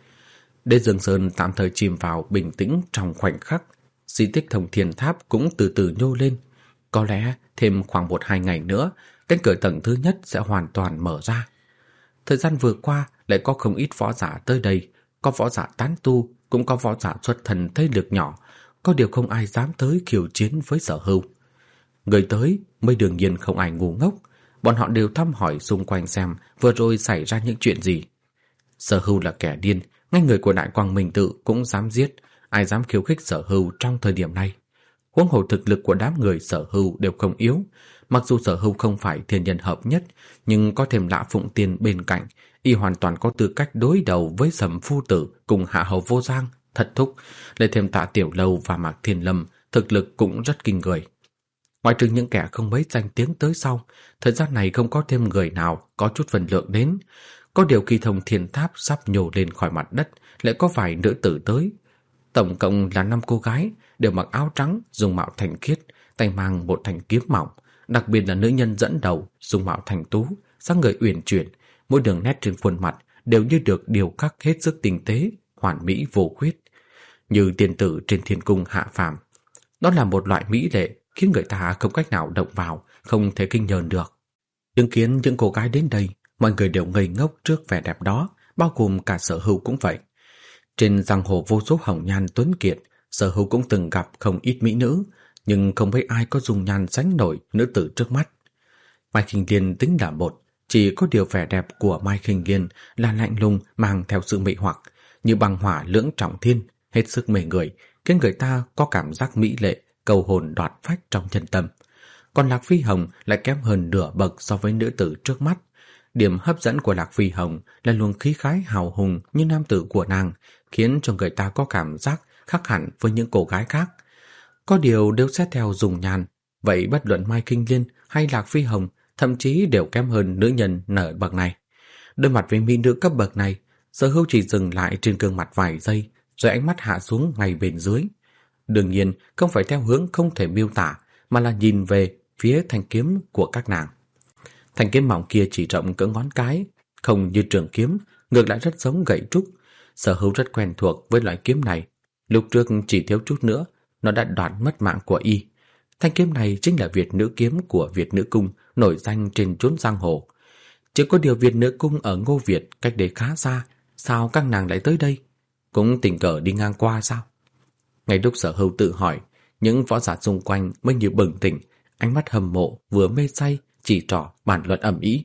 Đế Dương Sơn tạm thời chìm vào bình tĩnh trong khoảnh khắc, di tích Thông Thiên Tháp cũng từ từ nhô lên. Có lẽ thêm khoảng 1-2 ngày nữa, cánh cửa tầng thứ nhất sẽ hoàn toàn mở ra. Thời gian vừa qua lại có không ít võ giả tới đây, có võ giả tán tu, cũng có võ giả xuất thân thế lực nhỏ, có điều không ai dám tới khiêu chiến với Sở Hữu. Người tới mới đương nhiên không ai ngu ngốc, bọn họ đều thăm hỏi xung quanh xem vừa rồi xảy ra những chuyện gì. Sở Hữu là kẻ điên, ngay người của Đại Quang Minh Tự cũng dám giết, ai dám khiêu khích Sở Hữu trong thời điểm này. Huống hồ thực lực của đám người Sở Hữu đều không yếu, mặc dù Sở Hữu không phải thiên nhân hợp nhất, nhưng có thêm Lã Phụng Tiên bên cạnh, y hoàn toàn có tư cách đối đầu với Sầm Phu Tử cùng Hạ Hầu Vô Giang, Thật Thúc, lại thêm Tạ Tiểu Lâu và Mạc Thiên Lâm, thực lực cũng rất kinh người. Ngoài trừ những kẻ không mấy danh tiếng tới sau, thời gian này không có thêm người nào có chút phần lượng đến. Có điều khi Thông Thiên Tháp sắp nhô lên khỏi mặt đất, lại có vài nữ tử tới. Tổng cộng là 5 cô gái, đều mặc áo trắng, dung mạo thanh khiết, tay mang một thanh kiếm mỏng, đặc biệt là nữ nhân dẫn đầu, dung mạo thanh tú, dáng người uyển chuyển, mỗi đường nét trên khuôn mặt đều như được điều khắc hết sức tinh tế, hoàn mỹ vô khuyết, như tiên tử trên thiên cung hạ phàm. Đó là một loại mỹ lệ khiến người ta không cách nào động vào, không thể kinh nhờn được. Chứng kiến những cô gái đến đây, mọi người đều ngây ngốc trước vẻ đẹp đó, bao gồm cả Sở Hữu cũng vậy. Trên giang hồ vô số hồng nhan tuấn kiệt, Sở Hữu cũng từng gặp không ít mỹ nữ, nhưng không mấy ai có dung nhan sánh nổi nữ tử trước mắt. Mai Khinh Liên tính là một, chỉ có điều vẻ đẹp của Mai Khinh Liên là lạnh lùng mang theo sự mị hoặc, như băng hỏa lưỡng trọng thiên, hết sức mê người, khiến người ta có cảm giác mỹ lệ, cầu hồn đoạt phách trong chân tâm. Còn Lạc Phi Hồng lại kém hơn nửa bậc so với nữ tử trước mắt. Điểm hấp dẫn của Lạc Phi Hồng là luồng khí khái hào hùng như nam tử của nàng, khiến cho người ta có cảm giác khác hẳn với những cô gái khác. Có điều đều xét theo dùng nhan, vậy bất luận Mai Khinh Liên hay Lạc Phi Hồng thậm chí đều kém hơn nữ nhân nở bậc này. Đối mặt với mỹ nữ cấp bậc này, Sở Hữu chỉ dừng lại trên gương mặt vài giây, rồi ánh mắt hạ xuống ngay bên dưới. Đương nhiên không phải theo hướng không thể miêu tả, mà là nhìn về phía thanh kiếm của các nàng. Thanh kiếm mỏng kia chỉ rộng cỡ ngón cái, không như trường kiếm, ngược lại rất giống gậy trúc. Sở Hữu rất quen thuộc với loại kiếm này. Lúc trước chỉ thiếu chút nữa, nó đã đoạt mất mạng của y. Thanh kiếm này chính là Việt nữ kiếm của Việt nữ cung, nổi danh trên chốn giang hồ. Chỉ có điều Việt nữ cung ở Ngô Việt cách đây khá xa, sao các nàng lại tới đây? Cũng tình cờ đi ngang qua sao? Ngay lúc Sở Hữu tự hỏi, những võ giả xung quanh mới như bừng tỉnh, ánh mắt hâm mộ vừa mê say, chỉ trỏ bàn luận ầm ĩ.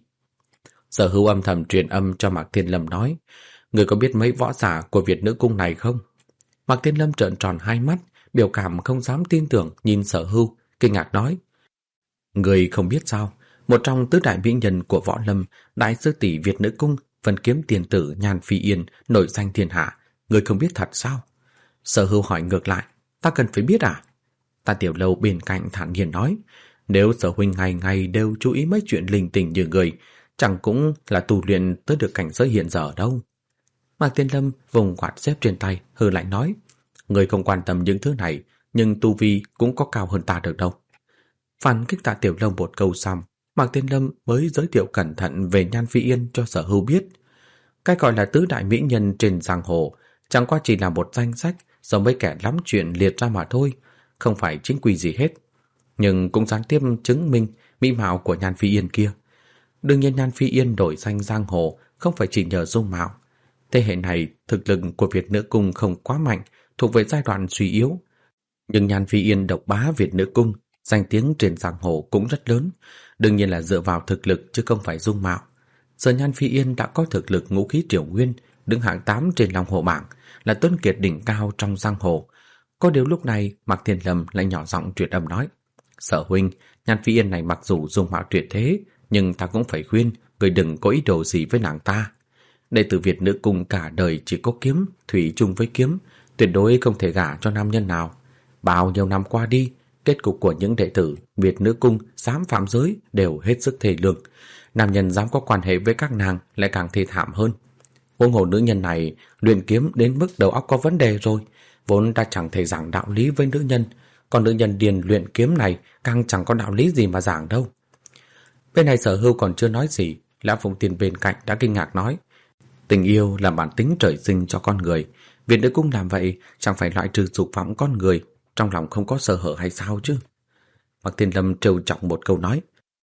Sở Hữu âm thầm truyền âm cho Mạc Thiên Lâm nói, người có biết mấy võ giả của Việt nữ cung này không? Mạc Thiên Lâm trợn tròn hai mắt, biểu cảm không dám tin tưởng nhìn Sở Hữu, kinh ngạc nói, người không biết sao? Một trong tứ đại mỹ nhân của võ lâm, đại sư tỷ Việt nữ cung, Vân Kiếm tiền tử Nhan Phi Yên, nổi danh thiên hạ, người không biết thật sao? Sở Hữu hỏi ngược lại, ta cần phải biết à? Ta Tiểu Lâu bên cạnh thản nhiên nói, Nếu Sở huynh ngày ngày đều chú ý mấy chuyện linh tinh như người, chẳng cũng là tu luyện tới được cảnh giới hiện giờ đâu. Mạc Thiên Lâm vùng quạt xếp trên tay, hừ lạnh nói, người không quan tâm những thứ này, nhưng tu vi cũng có cao hơn ta được đâu. Phản kích Tạ Tiểu Long một câu xong, Mạc Thiên Lâm mới giới thiệu cẩn thận về Nhan Phi Yên cho Sở Hưu biết. Cái gọi là tứ đại mỹ nhân trên giang hồ chẳng qua chỉ là một danh sách do mấy kẻ lắm chuyện liệt ra mà thôi, không phải chính quy gì hết. Nhưng cũng gián tiếp chứng minh mỹ mạo của Nhan Phi Yên kia. Đương nhiên Nhan Phi Yên đổi danh giang hồ không phải chỉ nhờ dung mạo. Thế hệ này thực lực của Việt Nữ Cung không quá mạnh, thuộc về giai đoạn suy yếu. Nhưng Nhan Phi Yên độc bá Việt Nữ Cung, danh tiếng trên giang hồ cũng rất lớn, đương nhiên là dựa vào thực lực chứ không phải dung mạo. Giờ Nhan Phi Yên đã có thực lực ngũ khí triều nguyên, đứng hạng 8 trên Long Hồ bảng, là tuấn kiệt đỉnh cao trong giang hồ. Có điều lúc này Mạc Thiên Lâm lại nhỏ giọng truyền âm nói, Sở huynh, Nhan Phi Yên này mặc dù dung mạo tuyệt thế, nhưng ta cũng phải khuyên người đừng có ý đồ gì với nàng ta. Đệ tử Việt Nữ Cung cả đời chỉ có kiếm, thủy chung với kiếm, tuyệt đối không thể gả cho nam nhân nào. Bao nhiêu năm qua đi, kết cục của những đệ tử Việt Nữ Cung dám phạm giới đều hết sức thê lương. Nam nhân dám có quan hệ với các nàng lại càng thê thảm hơn. Huống hồ nữ nhân này luyện kiếm đến mức đầu óc có vấn đề rồi, vốn đã chẳng thể giảng đạo lý với nữ nhân, còn nữ nhân điền luyện kiếm này càng chẳng có đạo lý gì mà giảng đâu. Bên này Sở Hưu còn chưa nói gì, Lão Phụng Tiên bên cạnh đã kinh ngạc nói, tình yêu là bản tính trời sinh cho con người, Việt Nữ Cung làm vậy chẳng phải loại trừ dục vọng con người, trong lòng không có sơ hở hay sao chứ? Mạc Thiên Lâm trêu chọc một câu nói,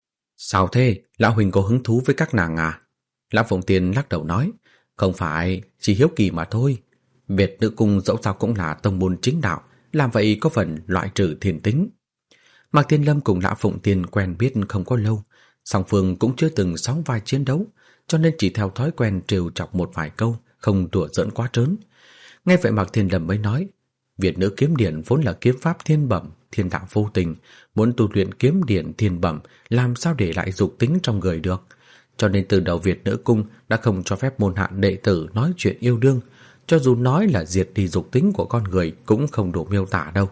sao thế, Lão huynh có hứng thú với các nàng à? Lão Phụng Tiên lắc đầu nói, không phải, chỉ hiếu kỳ mà thôi. Việt Nữ Cung dẫu sao cũng là tông môn chính đạo, làm vậy có phần loại trừ thiên tính. Mạc Thiên Lâm cùng Lão Phụng Tiên quen biết không có lâu, song phương cũng chưa từng sóng vai chiến đấu, cho nên chỉ theo thói quen trêu chọc một vài câu, không đùa giỡn quá trớn. Nghe vậy Mạc Thiên Lâm mới nói, Việt Nữ kiếm điển vốn là kiếm pháp thiên bẩm, thiên đạo vô tình, muốn tu luyện kiếm điển thiên bẩm, làm sao để lại dục tính trong người được. Cho nên từ đầu Việt Nữ Cung đã không cho phép môn hạ đệ tử nói chuyện yêu đương, cho dù nói là diệt đi dục tính của con người cũng không đủ miêu tả đâu.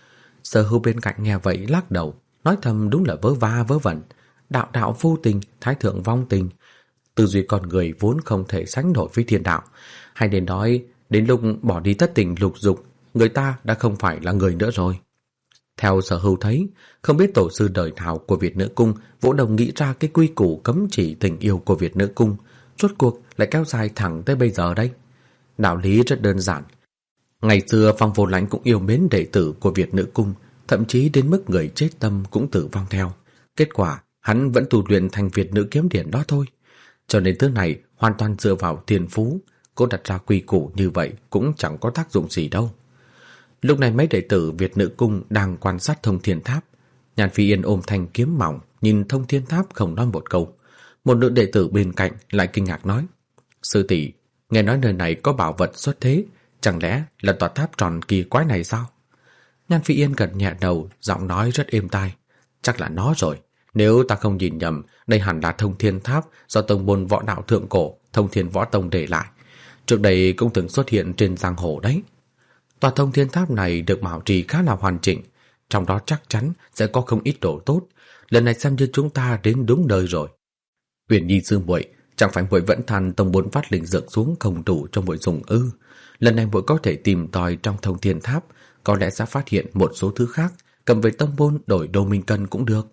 Sở Hưu bên cạnh nghe vậy lắc đầu, nói thầm đúng là vớ va vớ vẩn, đạo đạo vô tình, thái thượng vong tình. Tư duy con người vốn không thể sánh nổi với thiên đạo, hay nên nói đến lúc bỏ đi thất tình lục dục, người ta đã không phải là người nữa rồi. Theo Sở Hưu thấy, không biết tổ sư đời nào của Việt Nữ Cung vỗ đồng nghĩ ra cái quy củ cấm chỉ tình yêu của Việt Nữ Cung, rốt cuộc lại kéo dài thẳng tới bây giờ đây. Đạo lý rất đơn giản. Ngày xưa Phong Vô Lãnh cũng yêu mến đệ tử của Việt Nữ Cung, thậm chí đến mức người chết tâm cũng tử vong theo. Kết quả, hắn vẫn tu luyện thành Việt Nữ kiếm điển đó thôi. Cho nên thứ này hoàn toàn dựa vào thiên phú, cô đặt ra quy củ như vậy cũng chẳng có tác dụng gì đâu. Lúc này mấy đệ tử Việt Nữ Cung đang quan sát Thông Thiên Tháp. Nhan Phi Yên ôm thanh kiếm mỏng, nhìn Thông Thiên Tháp không nói một câu. Một nữ đệ tử bên cạnh lại kinh ngạc nói, sư tỷ, nghe nói nơi này có bảo vật xuất thế, chẳng lẽ là tòa tháp tròn kỳ quái này sao? Nhan Phi Yên gật nhẹ đầu, giọng nói rất êm tai, chắc là nó rồi. Nếu ta không nhìn nhầm, đây hẳn là Thông Thiên Tháp do tông môn võ đạo thượng cổ Thông Thiên Võ Tông để lại. Trước đây cũng từng xuất hiện trên giang hồ đấy. Tòa Thông Thiên Tháp này được bảo trì khá là hoàn chỉnh, trong đó chắc chắn sẽ có không ít đồ tốt. Lần này xem như chúng ta đến đúng nơi rồi. Uyển Nhi sư muội, chẳng phải muội vẫn than tông môn phát linh dược xuống không đủ cho muội dùng ư? Lần này muội có thể tìm tòi trong Thông Thiên Tháp, có lẽ sẽ phát hiện một số thứ khác, cầm về tông môn đổi đô minh cân cũng được.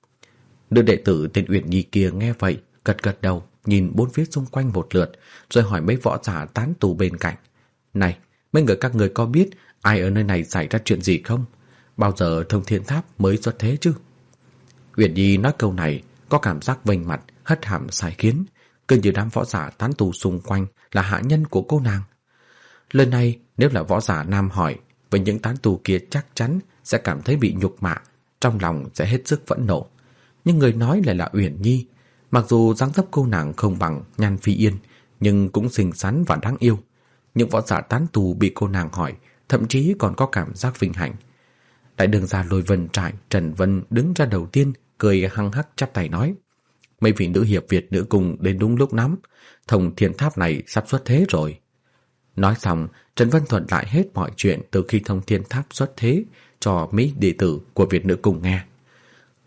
Nữ đệ tử tên Uyển Nhi kia nghe vậy, gật gật đầu, nhìn bốn phía xung quanh một lượt, rồi hỏi mấy võ giả tán tù bên cạnh. Này, mấy người các người có biết ai ở nơi này xảy ra chuyện gì không? Bao giờ Thông Thiên Tháp mới xuất thế chứ? Uyển Nhi nói câu này, có cảm giác vênh mặt, hất hàm sai khiến, cứ như đám võ giả tán tù xung quanh là hạ nhân của cô nàng. Lần này, nếu là võ giả nam hỏi, với những tán tù kia chắc chắn sẽ cảm thấy bị nhục mạ, trong lòng sẽ hết sức phẫn nộ. Nhưng người nói lại là Uyển Nhi, mặc dù dáng dấp cô nàng không bằng Nhan Phi Yên, nhưng cũng xinh xắn và đáng yêu. Những võ giả tán tù bị cô nàng hỏi, thậm chí còn có cảm giác vinh hạnh. Đại đường gia Lôi Vân Trại Trần Vân đứng ra đầu tiên, cười hăng hắc chắp tay nói, mấy vị nữ hiệp Việt Nữ Cung đến đúng lúc lắm, Thông Thiên Tháp này sắp xuất thế rồi. Nói xong, Trần Vân thuật lại hết mọi chuyện từ khi Thông Thiên Tháp xuất thế cho mấy đệ tử của Việt Nữ Cung nghe.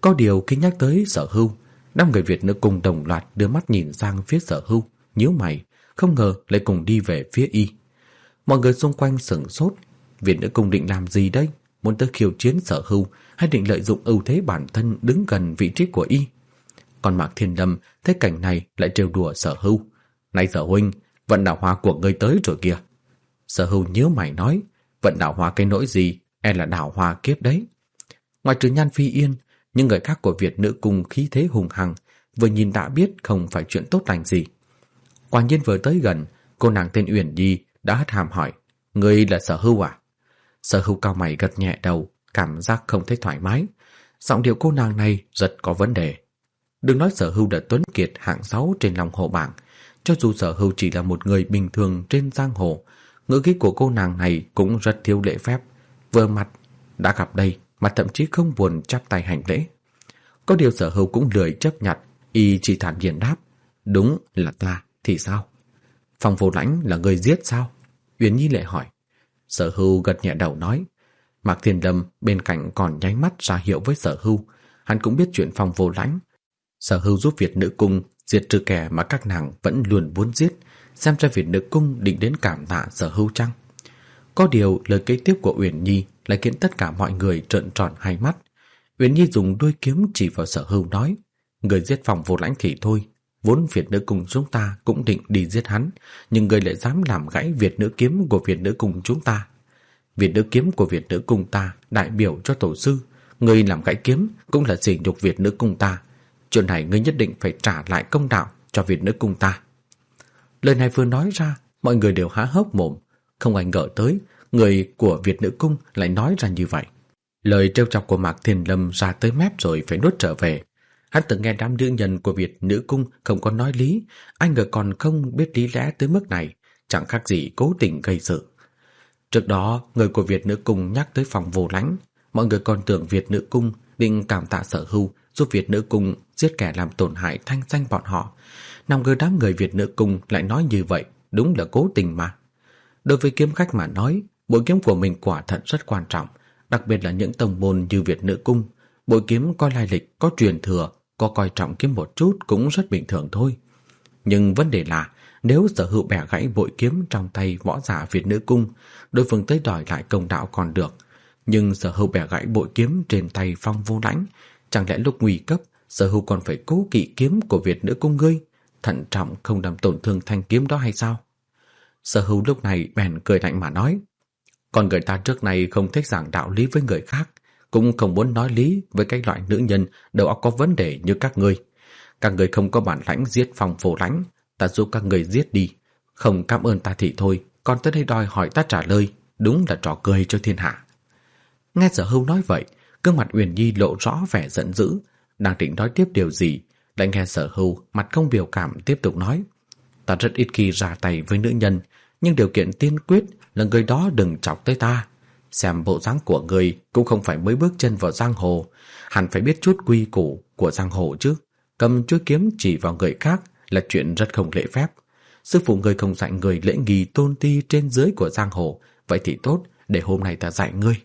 Có điều khi nhắc tới Sở Hưu, năm người Việt nữ cung đồng loạt đưa mắt nhìn sang phía Sở Hưu, nhíu mày, không ngờ lại cùng đi về phía y. Mọi người xung quanh sửng sốt, Việt nữ cung định làm gì đây? Muốn tới khiêu chiến Sở Hưu hay định lợi dụng ưu thế bản thân đứng gần vị trí của y? Còn Mạc Thiên Lâm thấy cảnh này lại trêu đùa Sở Hưu. Này Sở huynh, vận đảo hoa của ngươi tới rồi kìa. Sở Hưu nhíu mày nói, vận đảo hoa cái nỗi gì, e là đảo hoa kiếp đấy. Ngoài trừ Nhan Phi Yên, những người khác của Việt nữ cung khí thế hùng hằng, vừa nhìn đã biết không phải chuyện tốt lành gì. Quả nhiên vừa tới gần, cô nàng tên Uyển Nhi đã hất hàm hỏi, ngươi là Sở Hưu à? Sở Hưu cau mày gật nhẹ đầu, cảm giác không thấy thoải mái. Giọng điệu cô nàng này rất có vấn đề. Đừng nói Sở Hưu đã tuấn kiệt hạng 6 trên lòng hồ bảng, cho dù Sở Hưu chỉ là một người bình thường trên giang hồ, ngữ khí của cô nàng này cũng rất thiếu lễ phép. Vừa mặt đã gặp đây mà thậm chí không buồn chắp tay hành lễ. Có điều Sở Hưu cũng lười chấp nhặt, y chỉ thản nhiên đáp, đúng là ta thì sao? Phong Vô Lãnh là người giết sao? Uyển Nhi lại hỏi. Sở Hưu gật nhẹ đầu nói. Mạc Thiên Lâm bên cạnh còn nháy mắt ra hiệu với Sở Hưu, hắn cũng biết chuyện Phong Vô Lãnh. Sở Hưu giúp Việt nữ cung diệt trừ kẻ mà các nàng vẫn luôn muốn giết, xem ra Việt nữ cung định đến cảm tạ Sở Hưu chăng? Có điều lời kế tiếp của Uyển Nhi lại khiến tất cả mọi người trợn tròn hai mắt. Uyển Nhi dùng đuôi kiếm chỉ vào Sở Hưu nói, người giết Phong Vô Lãnh thì thôi, vốn Việt nữ cung chúng ta cũng định đi giết hắn, nhưng người lại dám làm gãy Việt nữ kiếm của Việt nữ cung chúng ta. Việt nữ kiếm của Việt nữ cung ta đại biểu cho tổ sư, người làm gãy kiếm cũng là sỉ nhục Việt nữ cung ta. Chuyện này ngươi nhất định phải trả lại công đạo cho Việt nữ cung ta. Lời này vừa nói ra, mọi người đều há hốc mồm, không ai ngờ tới người của Việt nữ cung lại nói ra như vậy. Lời trêu chọc của Mạc Thiên Lâm ra tới mép rồi phải nuốt trở về. Hắn từng nghe đám nữ nhân của Việt nữ cung không có nói lý, anh ngờ còn không biết lý lẽ tới mức này, chẳng khác gì cố tình gây sự. Trước đó, người của Việt nữ cung nhắc tới Phong Vô Lãnh, mọi người còn tưởng Việt nữ cung định cảm tạ Sở Hưu giúp Việt nữ cung giết kẻ làm tổn hại thanh danh bọn họ. Nào ngờ đám người Việt nữ cung lại nói như vậy, đúng là cố tình mà. Đối với kiếm khách mà nói, bội kiếm của mình quả thật rất quan trọng, đặc biệt là những tông môn như Việt nữ cung. Bội kiếm có lai lịch, có truyền thừa, có coi trọng kiếm một chút cũng rất bình thường thôi. Nhưng vấn đề là, nếu Sở Hưu bẻ gãy bội kiếm trong tay võ giả Việt nữ cung, đối phương tới đòi lại công đạo còn được. Nhưng Sở Hưu bẻ gãy bội kiếm trên tay Phong Vô Lãnh, chẳng lẽ lúc nguy cấp Sở Hưu còn phải cố kỵ kiếm của Việt nữ cung ngươi, thận trọng không làm tổn thương thanh kiếm đó hay sao? Sở Hưu lúc này bèn cười lạnh mà nói, còn người ta trước này không thích giảng đạo lý với người khác, cũng không muốn nói lý với cái loại nữ nhân đầu óc có vấn đề như các ngươi. Các người không có bản lãnh giết Phong Vô Lãnh, ta giúp các người giết đi. Không cảm ơn ta thì thôi, còn tới đây đòi hỏi ta trả lời, đúng là trò cười cho thiên hạ. Nghe Sở Hưu nói vậy, gương mặt Uyển Nhi lộ rõ vẻ giận dữ, đang định nói tiếp điều gì, lại nghe Sở Hưu mặt không biểu cảm tiếp tục nói, ta rất ít khi ra tay với nữ nhân, nhưng điều kiện tiên quyết là người đó đừng chọc tới ta. Xem bộ dáng của người cũng không phải mới bước chân vào giang hồ, hẳn phải biết chút quy củ của giang hồ chứ. Cầm chuôi kiếm chỉ vào người khác là chuyện rất không lễ phép. Sư phụ người không dạy người lễ nghi tôn ti trên dưới của giang hồ, vậy thì tốt, để hôm nay ta dạy ngươi.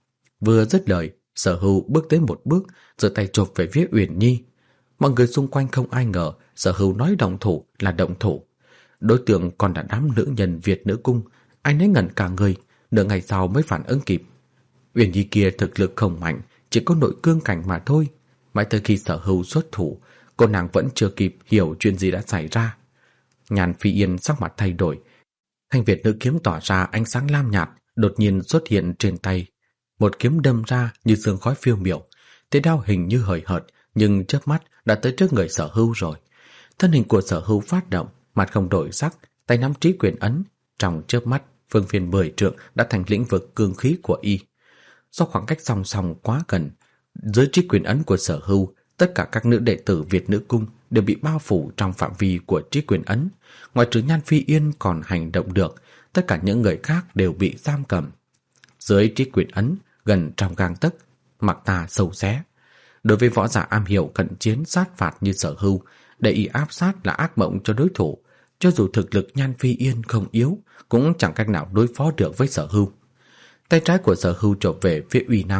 Vừa dứt lời, Sở Hưu bước tới một bước, giơ tay chộp về phía Uyển Nhi. Mọi người xung quanh không ai ngờ Sở Hưu nói động thủ là động thủ. Đối tượng còn là đám nữ nhân Việt nữ cung, ai nấy ngẩn cả người, nửa ngày sau mới phản ứng kịp. Uyển Nhi kia thực lực không mạnh, chỉ có nội cương cảnh mà thôi. Mãi tới khi Sở Hưu xuất thủ, cô nàng vẫn chưa kịp hiểu chuyện gì đã xảy ra. Nhan Phi Yên sắc mặt thay đổi, thanh Việt nữ kiếm tỏa ra ánh sáng lam nhạt, đột nhiên xuất hiện trên tay. Một kiếm đâm ra như sương khói phiêu miểu, thế đao hình như hời hợt, nhưng chớp mắt đã tới trước người Sở Hưu rồi. Thân hình của Sở Hưu phát động, mặt không đổi sắc, tay nắm trí quyền ấn, trong chớp mắt phương viên 10 trượng đã thành lĩnh vực cương khí của y. Do khoảng cách song song quá gần, dưới trí quyền ấn của Sở Hưu, tất cả các nữ đệ tử Việt nữ cung đều bị bao phủ trong phạm vi của trí quyền ấn. Ngoài trừ Nhan Phi Yên còn hành động được, tất cả những người khác đều bị giam cầm. Dưới trí quyền ấn, gần trong gang tấc, mặc tà sâu xé. Đối với võ giả am hiểu cận chiến sát phạt như Sở Hưu, để y áp sát là ác mộng cho đối thủ. Cho dù thực lực Nhan Phi Yên không yếu, cũng chẳng cách nào đối phó được với Sở Hưu. Tay trái của Sở Hưu chộp về phía uy năng,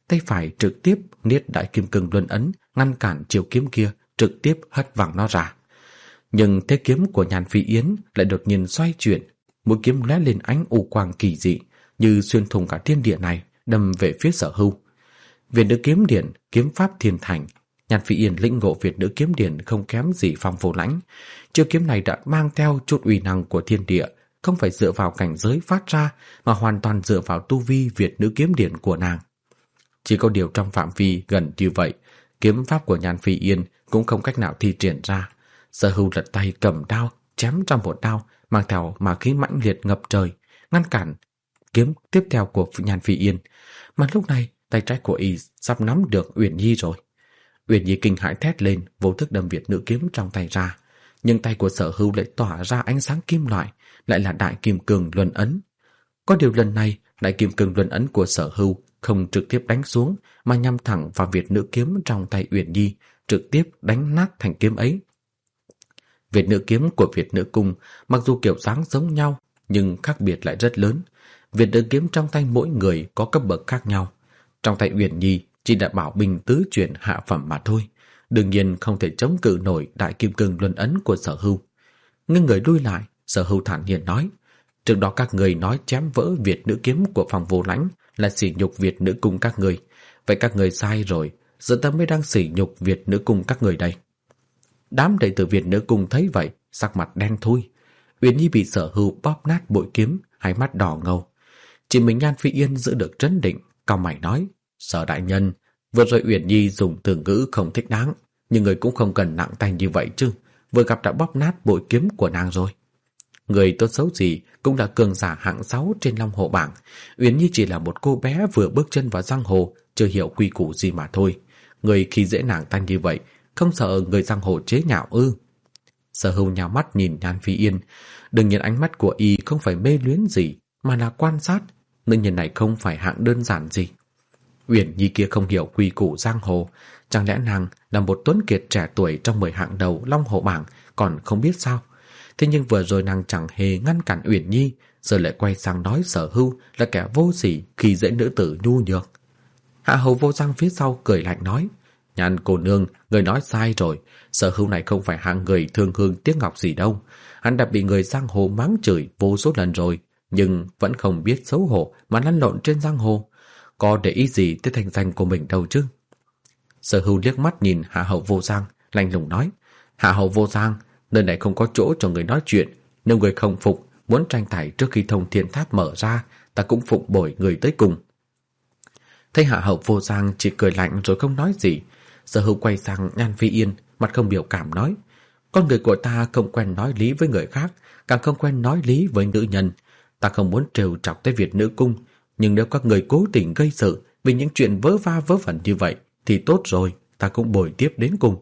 tay phải trực tiếp niết đại kim cương luân ấn, ngăn cản chiều kiếm kia, trực tiếp hất văng nó ra. Nhưng thế kiếm của Nhan Phi Yến lại đột nhiên xoay chuyển, mũi kiếm lóe lên ánh u quang kỳ dị, như xuyên thủng cả thiên địa này, đâm về phía Sở Hưu. Việt nữ kiếm điện, kiếm pháp thiên thành. Nhan Phi Yến lĩnh ngộ Việt nữ kiếm điện không kém gì Phong Vô Lãnh. Chiêu kiếm này đã mang theo chút uy năng của thiên địa, không phải dựa vào cảnh giới phát ra, mà hoàn toàn dựa vào tu vi Việt nữ kiếm điện của nàng. Chỉ có điều trong phạm vi gần như vậy, kiếm pháp của Nhan Phi Yến cũng không cách nào thi triển ra. Sở Hưu lật tay cầm đao, chém trong một đao, mang theo mà khí mãnh liệt ngập trời, ngăn cản kiếm tiếp theo của Nhan Phi Yến. Mà lúc này, tay trái của y sắp nắm được Uyển Nhi rồi. Uyển Nhi kinh hãi thét lên, vô thức đâm Việt nữ kiếm trong tay ra. Nhưng tay của Sở Hưu lại tỏa ra ánh sáng kim loại, lại là đại kim cương luân ấn. Có điều lần này, đại kim cương luân ấn của Sở Hưu không trực tiếp đánh xuống, mà nhắm thẳng vào Việt nữ kiếm trong tay Uyển Nhi, trực tiếp đánh nát thành kiếm ấy. Việt nữ kiếm của Việt nữ cung mặc dù kiểu dáng giống nhau, nhưng khác biệt lại rất lớn. Việt nữ kiếm trong tay mỗi người có cấp bậc khác nhau. Trong tay Uyển Nhi chỉ là bảo binh tứ chuyển hạ phẩm mà thôi, đương nhiên không thể chống cự nổi đại kim cương luân ấn của Sở Hưu. Ngưng người lui lại, Sở Hưu thản nhiên nói: trước đó các người nói chém vỡ Việt nữ kiếm của Phong Vô Lãnh là sỉ nhục Việt nữ cung các người. Vậy các người sai rồi, giờ ta mới đang sỉ nhục Việt nữ cung các người đây. Đám đệ tử Việt nữ cung thấy vậy, sắc mặt đen thui. Uyển Nhi bị Sở Hưu bóp nát bội kiếm, hai mắt đỏ ngầu. Chỉ mình Nhan Phi Yên giữ được trấn định, cau mày nói: Sở đại nhân, vừa rồi Uyển Nhi dùng từ ngữ không thích đáng, nhưng người cũng không cần nặng tay như vậy chứ. Vừa gặp đã bóp nát bội kiếm của nàng rồi. Người tốt xấu gì cũng là cường giả hạng 6 trên Long Hồ bảng. Uyển Nhi chỉ là một cô bé vừa bước chân vào giang hồ, chưa hiểu quy củ gì mà thôi. Người khi dễ nàng ta như vậy, không sợ người giang hồ chế nhạo ư? Sở Hưu nhào mắt nhìn Nhan Phi Yên. Đương nhiên ánh mắt của y không phải mê luyến gì, mà là quan sát. Nữ nhân này không phải hạng đơn giản gì. Uyển Nhi kia không hiểu quy củ giang hồ, chẳng lẽ nàng là một tuấn kiệt trẻ tuổi trong 10 hạng đầu Long Hồ bảng còn không biết sao? Thế nhưng vừa rồi nàng chẳng hề ngăn cản Uyển Nhi, giờ lại quay sang nói Sở Hưu là kẻ vô sỉ khi dễ nữ tử nhu nhược. Hạ hầu Vô Giang phía sau cười lạnh nói: Nhan cô nương, người nói sai rồi. Sở Hưu này không phải hạng người thương hương tiếc ngọc gì đâu. Hắn đã bị người giang hồ mắng chửi vô số lần rồi, nhưng vẫn không biết xấu hổ mà lăn lộn trên giang hồ. Có để ý gì tới thành danh của mình đâu chứ? Sở Hưu liếc mắt nhìn Hạ hầu Vô Giang, lạnh lùng nói: Hạ hầu Vô Giang, nơi này không có chỗ cho người nói chuyện. Nếu người không phục, muốn tranh tài trước khi Thông Thiên Tháp mở ra, ta cũng phục bồi người tới cùng. Thấy Hạ hầu Vô Giang chỉ cười lạnh rồi không nói gì, Sở Hưu quay sang Nhan Phi Yên, mặt không biểu cảm nói: con người của ta không quen nói lý với người khác, càng không quen nói lý với nữ nhân. Ta không muốn trêu chọc tới Việt nữ cung, nhưng nếu các người cố tình gây sự vì những chuyện vớ va vớ vẩn như vậy thì tốt rồi, ta cũng bồi tiếp đến cùng.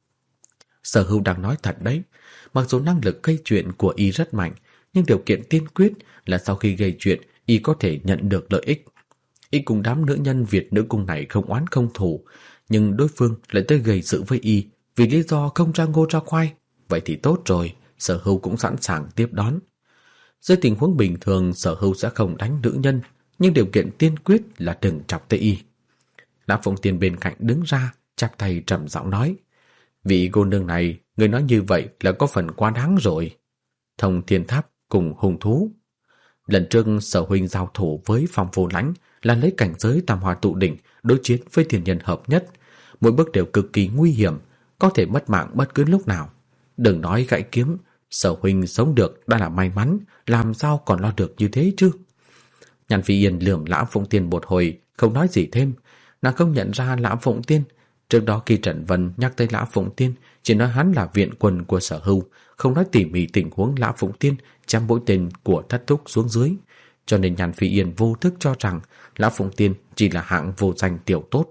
Sở Hưu đang nói thật đấy. Mặc dù năng lực gây chuyện của y rất mạnh, nhưng điều kiện tiên quyết là sau khi gây chuyện, y có thể nhận được lợi ích. Y cùng đám nữ nhân Việt nữ cung này không oán không thù, nhưng đối phương lại tới gây sự với y vì lý do không ra ngô ra khoai. Vậy thì tốt rồi, Sở Hưu cũng sẵn sàng tiếp đón. Dưới tình huống bình thường, Sở Hưu sẽ không đánh nữ nhân, nhưng điều kiện tiên quyết là đừng chọc tới y. Lã Phụng Tiên bên cạnh đứng ra, chắp tay trầm giọng nói: vị cô nương này, người nói như vậy là có phần quá đáng rồi. Thông Thiên Tháp cùng hung thú. Lần trước Sở huynh giao thủ với Phong Vô Lãnh là lấy cảnh giới Tam Hoa Tụ Đỉnh đối chiến với thiên nhân hợp nhất. Mỗi bước đều cực kỳ nguy hiểm, có thể mất mạng bất cứ lúc nào. Đừng nói gãy kiếm, Sở huynh sống được đã là may mắn, làm sao còn lo được như thế chứ? Nhan Phi Yên lườm Lã Phụng Tiên một hồi, không nói gì thêm. Nàng không nhận ra Lã Phụng Tiên. Trước đó khi Trần Vân nhắc tới Lã Phụng Tiên, chỉ nói hắn là viện quân của Sở Hưu, không nói tỉ mỉ tình huống Lã Phụng Tiên chém mũi tên của thất thúc xuống dưới. Cho nên Nhan Phi Yên vô thức cho rằng Lã Phụng Tiên chỉ là hạng vô danh tiểu tốt.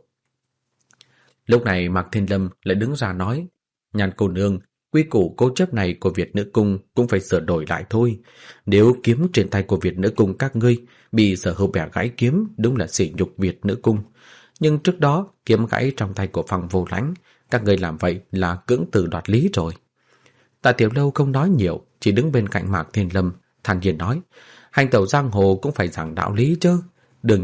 Lúc này Mạc Thiên Lâm lại đứng ra nói: Nhan cô nương, quy củ cố chấp này của Việt nữ cung cũng phải sửa đổi lại thôi. Nếu kiếm trên tay của Việt nữ cung các ngươi bị Sở Hưu bẻ gãy kiếm, đúng là sỉ nhục Việt nữ cung. Nhưng trước đó kiếm gãy trong tay của Phong Vô Lãnh, các ngươi làm vậy là cưỡng từ đoạt lý rồi. Tạ Tiểu Lâu không nói nhiều, chỉ đứng bên cạnh Mạc Thiên Lâm, thản nhiên nói: hành tẩu giang hồ cũng phải giảng đạo lý chứ. Đương nhiên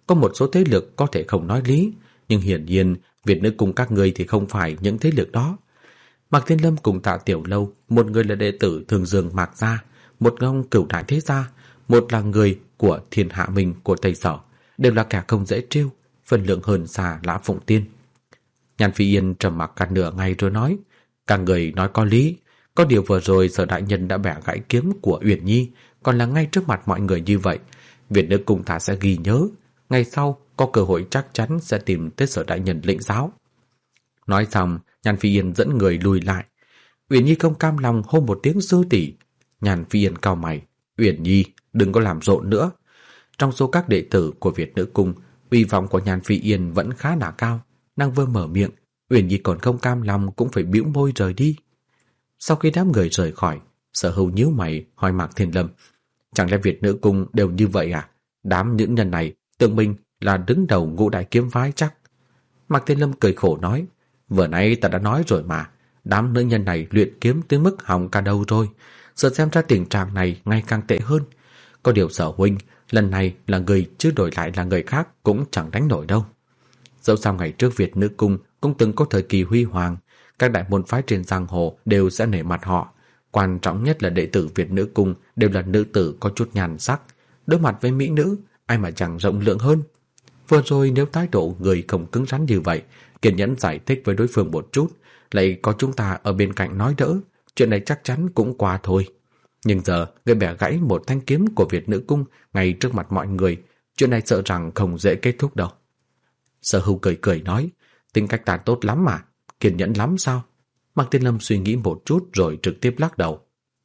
có một số thế lực có thể không nói lý, nhưng hiển nhiên Việt Nữ Cung các ngươi thì không phải những thế lực đó. Mạc Thiên Lâm cùng Tạ Tiểu Lâu, một người là đệ tử Thường Dương Mạc gia, một ông Cửu Đại thế gia, một là người của Thiên Hạ Minh của Tây Sở, đều là kẻ không dễ trêu, phần lượng hơn xa Lã Phụng Tiên. Nhan Phi Yên trầm mặc cả nửa ngày rồi nói, các người nói có lý, có điều vừa rồi Sở đại nhân đã bẻ gãy kiếm của Uyển Nhi, còn là ngay trước mặt mọi người như vậy, Việt Nữ Cung ta sẽ ghi nhớ, ngày sau có cơ hội chắc chắn sẽ tìm tới Sở đại nhân lĩnh giáo. Nói xong, Nhan Phi Yên dẫn người lùi lại. Uyển Nhi không cam lòng hô một tiếng sư tỷ. Nhan Phi Yên cau mày, Uyển Nhi đừng có làm rộn nữa. Trong số các đệ tử của Việt Nữ Cung, uy vọng của Nhan Phi Yên vẫn khá là cao. Nàng vừa mở miệng, Uyển Nhi còn không cam lòng cũng phải bĩu môi rời đi. Sau khi đám người rời khỏi, Sở Hưu nhíu mày hỏi Mạc Thiên Lâm, chẳng lẽ Việt Nữ Cung đều như vậy à? Đám những nhân này tưởng mình là đứng đầu ngũ đại kiếm phái chắc. Mạc Thiên Lâm cười khổ nói, vừa nãy ta đã nói rồi mà, đám nữ nhân này luyện kiếm tới mức hỏng cả đầu rồi, giờ xem ra tình trạng này ngày càng tệ hơn. Có điều Sở huynh, lần này là người chứ đổi lại là người khác cũng chẳng đánh nổi đâu. Dẫu sao ngày trước Việt Nữ Cung cũng từng có thời kỳ huy hoàng, các đại môn phái trên giang hồ đều sẽ nể mặt họ. Quan trọng nhất là đệ tử Việt Nữ Cung đều là nữ tử có chút nhan sắc, đối mặt với mỹ nữ, ai mà chẳng rộng lượng hơn. Vừa rồi nếu thái độ người không cứng rắn như vậy, kiên nhẫn giải thích với đối phương một chút, lại có chúng ta ở bên cạnh nói đỡ, chuyện này chắc chắn cũng qua thôi. Nhưng giờ người bẻ gãy một thanh kiếm của Việt Nữ Cung ngay trước mặt mọi người, chuyện này sợ rằng không dễ kết thúc đâu. Sở Hưu cười cười nói, tính cách ta tốt lắm mà, kiên nhẫn lắm sao? Mạc Thiên Lâm suy nghĩ một chút rồi trực tiếp lắc đầu.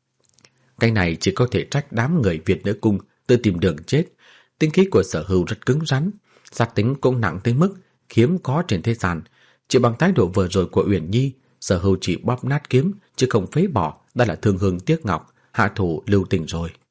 Cái này chỉ có thể trách đám người Việt Nữ Cung tự tìm đường chết. Tính khí của Sở Hưu rất cứng rắn, sát tính cũng nặng tới mức hiếm có trên thế gian. Chỉ bằng thái độ vừa rồi của Uyển Nhi, Sở Hưu chỉ bóp nát kiếm chứ không phế bỏ, đã là thương hương tiếc ngọc, hạ thủ lưu tình rồi.